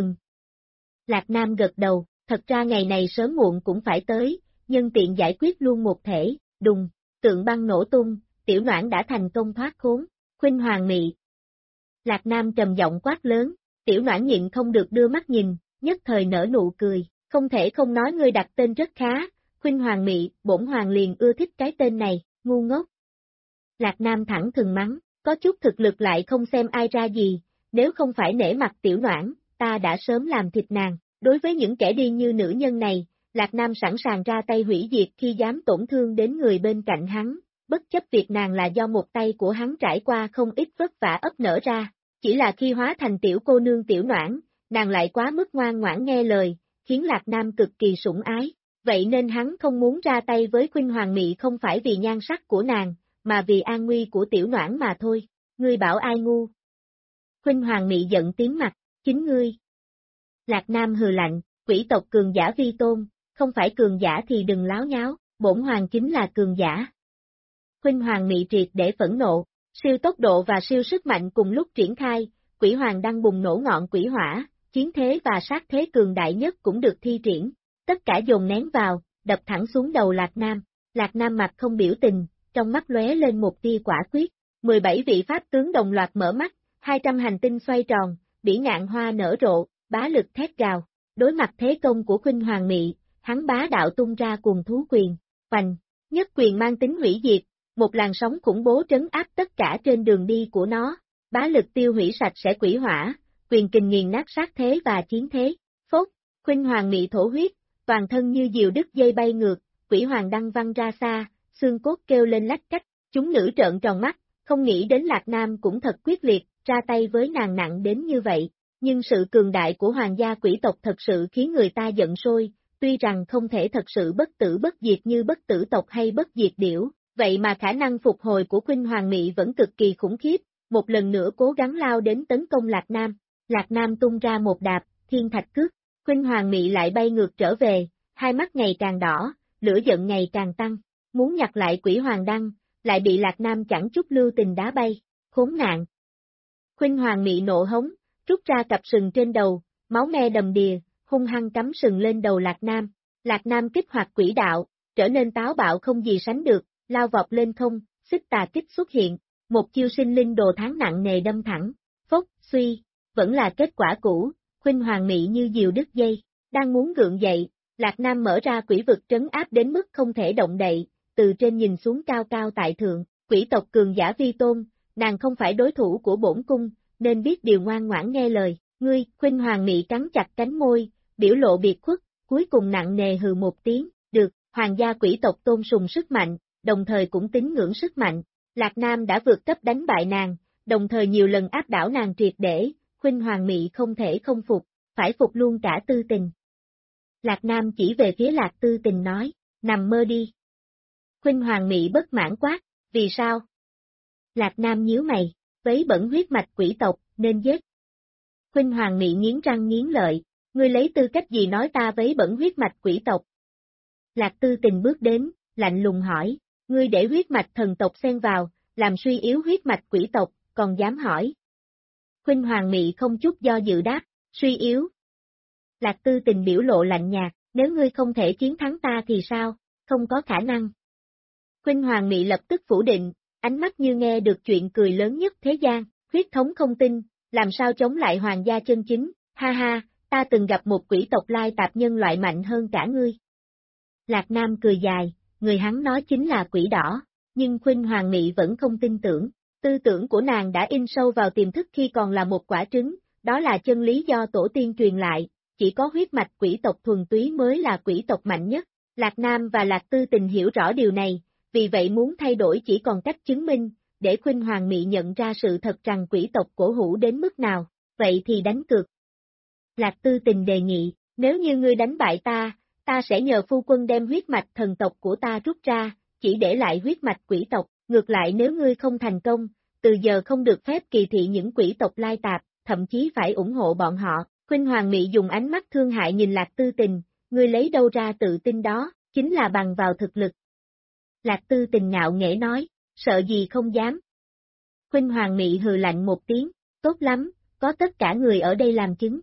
Lạc Nam gật đầu, thật ra ngày này sớm muộn cũng phải tới, nhân tiện giải quyết luôn một thể, đùng, tượng băng nổ tung, Tiểu Noãn đã thành công thoát khốn, khuynh hoàng mị. Lạc Nam trầm giọng quát lớn, Tiểu Noãn nhịn không được đưa mắt nhìn, nhất thời nở nụ cười, không thể không nói ngươi đặt tên rất khá. Khuynh hoàng mị, bổn hoàng liền ưa thích cái tên này, ngu ngốc. Lạc Nam thẳng thừng mắng, có chút thực lực lại không xem ai ra gì, nếu không phải nể mặt Tiểu Noãn, ta đã sớm làm thịt nàng. Đối với những kẻ điên như nữ nhân này, Lạc Nam sẵn sàng ra tay hủy diệt khi dám tổn thương đến người bên cạnh hắn, bất chấp việc nàng là do một tay của hắn trải qua không ít vất vả ấp nở ra, chỉ là khi hóa thành tiểu cô nương Tiểu Noãn, nàng lại quá mức ngoan ngoãn nghe lời, khiến Lạc Nam cực kỳ sủng ái. Vậy nên hắn không muốn ra tay với Khuynh Hoàng Mị không phải vì nhan sắc của nàng, mà vì an nguy của Tiểu Noãn mà thôi. Ngươi bảo ai ngu? Khuynh Hoàng Mị giận tiếng mặt, chính ngươi. Lạc Nam hừ lạnh, quỷ tộc cường giả vi tôn, không phải cường giả thì đừng láo nháo, bổn hoàng chính là cường giả. Khuynh Hoàng Mị triệt để phẫn nộ, siêu tốc độ và siêu sức mạnh cùng lúc triển khai, quỷ hoàng đang bùng nổ ngọn quỷ hỏa, chiến thế và sát thế cường đại nhất cũng được thi triển. Tất cả dồn nén vào, đập thẳng xuống đầu Lạc Nam. Lạc Nam mặt không biểu tình, trong mắt lóe lên một tia quả quyết. 17 vị pháp tướng đồng loạt mở mắt, 200 hành tinh xoay tròn, bỉ ngạn hoa nở rộ, bá lực thét gào. Đối mặt thế công của Khuynh Hoàng Mị, hắn bá đạo tung ra cùng thú quyền. Hoành, nhất quyền mang tính hủy diệt, một làn sóng khủng bố trấn áp tất cả trên đường đi của nó. Bá lực tiêu hủy sạch sẽ quỷ hỏa, quyền kình nghiền nát sát thế và chiến thế. Phốt, Khuynh Hoàng Mị thổ huyết. Toàn thân như diều đứt dây bay ngược, quỷ hoàng đăng văng ra xa, xương cốt kêu lên lách cách, chúng nữ trợn tròn mắt, không nghĩ đến Lạc Nam cũng thật quyết liệt, ra tay với nàng nặng đến như vậy. nhưng sự cường đại của hoàng gia quỷ tộc thật sự khiến người ta giận sôi, tuy rằng không thể thật sự bất tử bất diệt như bất tử tộc hay bất diệt điểu, vậy mà khả năng phục hồi của Khuynh Hoàng Mị vẫn cực kỳ khủng khiếp, một lần nữa cố gắng lao đến tấn công Lạc Nam. Lạc Nam tung ra một đạp, thiên thạch cước, Khuynh Hoàng Mị lại bay ngược trở về, hai mắt ngày càng đỏ, lửa giận ngày càng tăng, muốn nhặt lại Quỷ Hoàng Đăng, lại bị Lạc Nam chẳng chút lưu tình đá bay, khốn nạn. Khuynh Hoàng Mị nộ hống, rút ra cặp sừng trên đầu, máu me đầm đìa, hung hăng cắm sừng lên đầu Lạc Nam. Lạc Nam kích hoạt quỷ đạo, trở nên táo bạo không gì sánh được, lao vọt lên không, xích tà kích xuất hiện, một chiêu sinh linh đồ tháng nặng nề đâm thẳng, phốc, suy, vẫn là kết quả cũ, Khuynh Hoàng Mị như diều đứt dây, đang muốn gượng dậy, Lạc Nam mở ra quỷ vực trấn áp đến mức không thể động đậy, từ trên nhìn xuống cao cao tại thượng, quỷ tộc cường giả vi tôn, nàng không phải đối thủ của bổn cung, nên biết điều ngoan ngoãn nghe lời, ngươi, Khuynh Hoàng Mị cắn chặt cánh môi, biểu lộ biệt khuất, cuối cùng nặng nề hừ một tiếng, được, hoàng gia quỷ tộc tôn sùng sức mạnh, đồng thời cũng tín ngưỡng sức mạnh, Lạc Nam đã vượt cấp đánh bại nàng, đồng thời nhiều lần áp đảo nàng triệt để, Khuynh Hoàng Mị không thể không phục, phải phục luôn cả Tư Tình. Lạc Nam chỉ về phía Lạc Tư Tình nói, nằm mơ đi. Khuynh Hoàng Mị bất mãn quát, vì sao? Lạc Nam nhíu mày, vấy bẩn huyết mạch quỷ tộc, nên giết. Khuynh Hoàng Mị nghiến răng nghiến lợi, ngươi lấy tư cách gì nói ta vấy bẩn huyết mạch quỷ tộc? Lạc Tư Tình bước đến, lạnh lùng hỏi, ngươi để huyết mạch thần tộc xen vào, làm suy yếu huyết mạch quỷ tộc, còn dám hỏi. Khuynh Hoàng Mị không chút do dự đáp, suy yếu. Lạc Tư Tình biểu lộ lạnh nhạt, nếu ngươi không thể chiến thắng ta thì sao, không có khả năng. Khuynh Hoàng Mị lập tức phủ định, ánh mắt như nghe được chuyện cười lớn nhất thế gian, huyết thống không tin, làm sao chống lại hoàng gia chân chính, ha ha, ta từng gặp một quỷ tộc lai tạp nhân loại mạnh hơn cả ngươi. Lạc Nam cười dài, người hắn nói chính là quỷ đỏ, nhưng Khuynh Hoàng Mị vẫn không tin tưởng, tư tưởng của nàng đã in sâu vào tiềm thức khi còn là một quả trứng, đó là chân lý do tổ tiên truyền lại, chỉ có huyết mạch quỷ tộc thuần túy mới là quỷ tộc mạnh nhất. Lạc Nam và Lạc Tư Tình hiểu rõ điều này, vì vậy muốn thay đổi chỉ còn cách chứng minh, để Khuynh Hoàng Mị nhận ra sự thật rằng quỷ tộc cổ hủ đến mức nào, vậy thì đánh cược. Lạc Tư Tình đề nghị, nếu như ngươi đánh bại ta sẽ nhờ phu quân đem huyết mạch thần tộc của ta rút ra, chỉ để lại huyết mạch quỷ tộc, ngược lại nếu ngươi không thành công, từ giờ không được phép kỳ thị những quỷ tộc lai tạp, thậm chí phải ủng hộ bọn họ. Khuynh Hoàng Mị dùng ánh mắt thương hại nhìn Lạc Tư Tình, ngươi lấy đâu ra tự tin đó, chính là bằng vào thực lực. Lạc Tư Tình ngạo nghễ nói, sợ gì không dám. Khuynh Hoàng Mị hừ lạnh một tiếng, tốt lắm, có tất cả người ở đây làm chứng.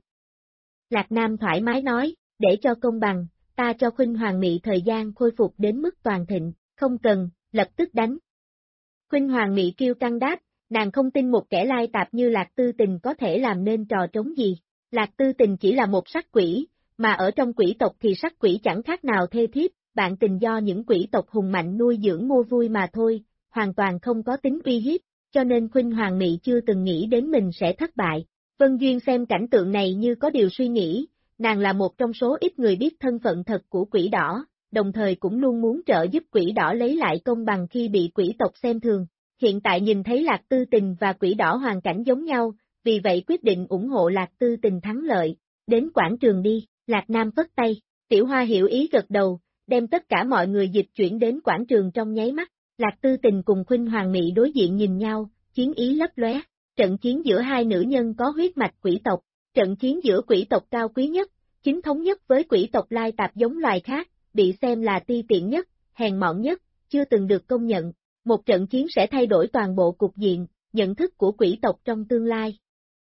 Lạc Nam thoải mái nói, để cho công bằng, ta cho Khuynh Hoàng Mị thời gian khôi phục đến mức toàn thịnh, không cần, lập tức đánh. Khuynh Hoàng Mị kêu căng đáp, nàng không tin một kẻ lai tạp như Lạc Tư Tình có thể làm nên trò trống gì. Lạc Tư Tình chỉ là một sắc quỷ, mà ở trong quỷ tộc thì sắc quỷ chẳng khác nào thê thiếp, bạn tình do những quỷ tộc hùng mạnh nuôi dưỡng mua vui mà thôi, hoàn toàn không có tính uy hiếp, cho nên Khuynh Hoàng Mị chưa từng nghĩ đến mình sẽ thất bại. Vân Duyên xem cảnh tượng này như có điều suy nghĩ, nàng là một trong số ít người biết thân phận thật của quỷ đỏ, đồng thời cũng luôn muốn trợ giúp quỷ đỏ lấy lại công bằng khi bị quỷ tộc xem thường. Hiện tại nhìn thấy Lạc Tư Tình và quỷ đỏ hoàn cảnh giống nhau, vì vậy quyết định ủng hộ Lạc Tư Tình thắng lợi. Đến quảng trường đi, Lạc Nam phất tay, Tiểu Hoa hiểu ý gật đầu, đem tất cả mọi người dịch chuyển đến quảng trường trong nháy mắt. Lạc Tư Tình cùng Khuynh Hoàng Mị đối diện nhìn nhau, chiến ý lấp lóe. Trận chiến giữa hai nữ nhân có huyết mạch quỷ tộc, trận chiến giữa quỷ tộc cao quý nhất, chính thống nhất với quỷ tộc lai tạp giống loài khác, bị xem là ti tiện nhất, hèn mọn nhất, chưa từng được công nhận. Một trận chiến sẽ thay đổi toàn bộ cục diện, nhận thức của quỷ tộc trong tương lai.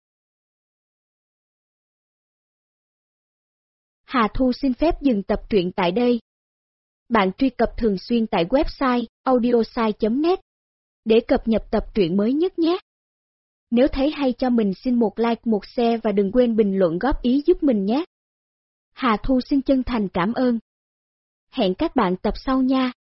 Hà Thu xin phép dừng tập truyện tại đây. Bạn truy cập thường xuyên tại website audiosai.net để cập nhật tập truyện mới nhất nhé. Nếu thấy hay cho mình xin một like, một share và đừng quên bình luận góp ý giúp mình nhé. Hà Thu xin chân thành cảm ơn. Hẹn các bạn tập sau nha.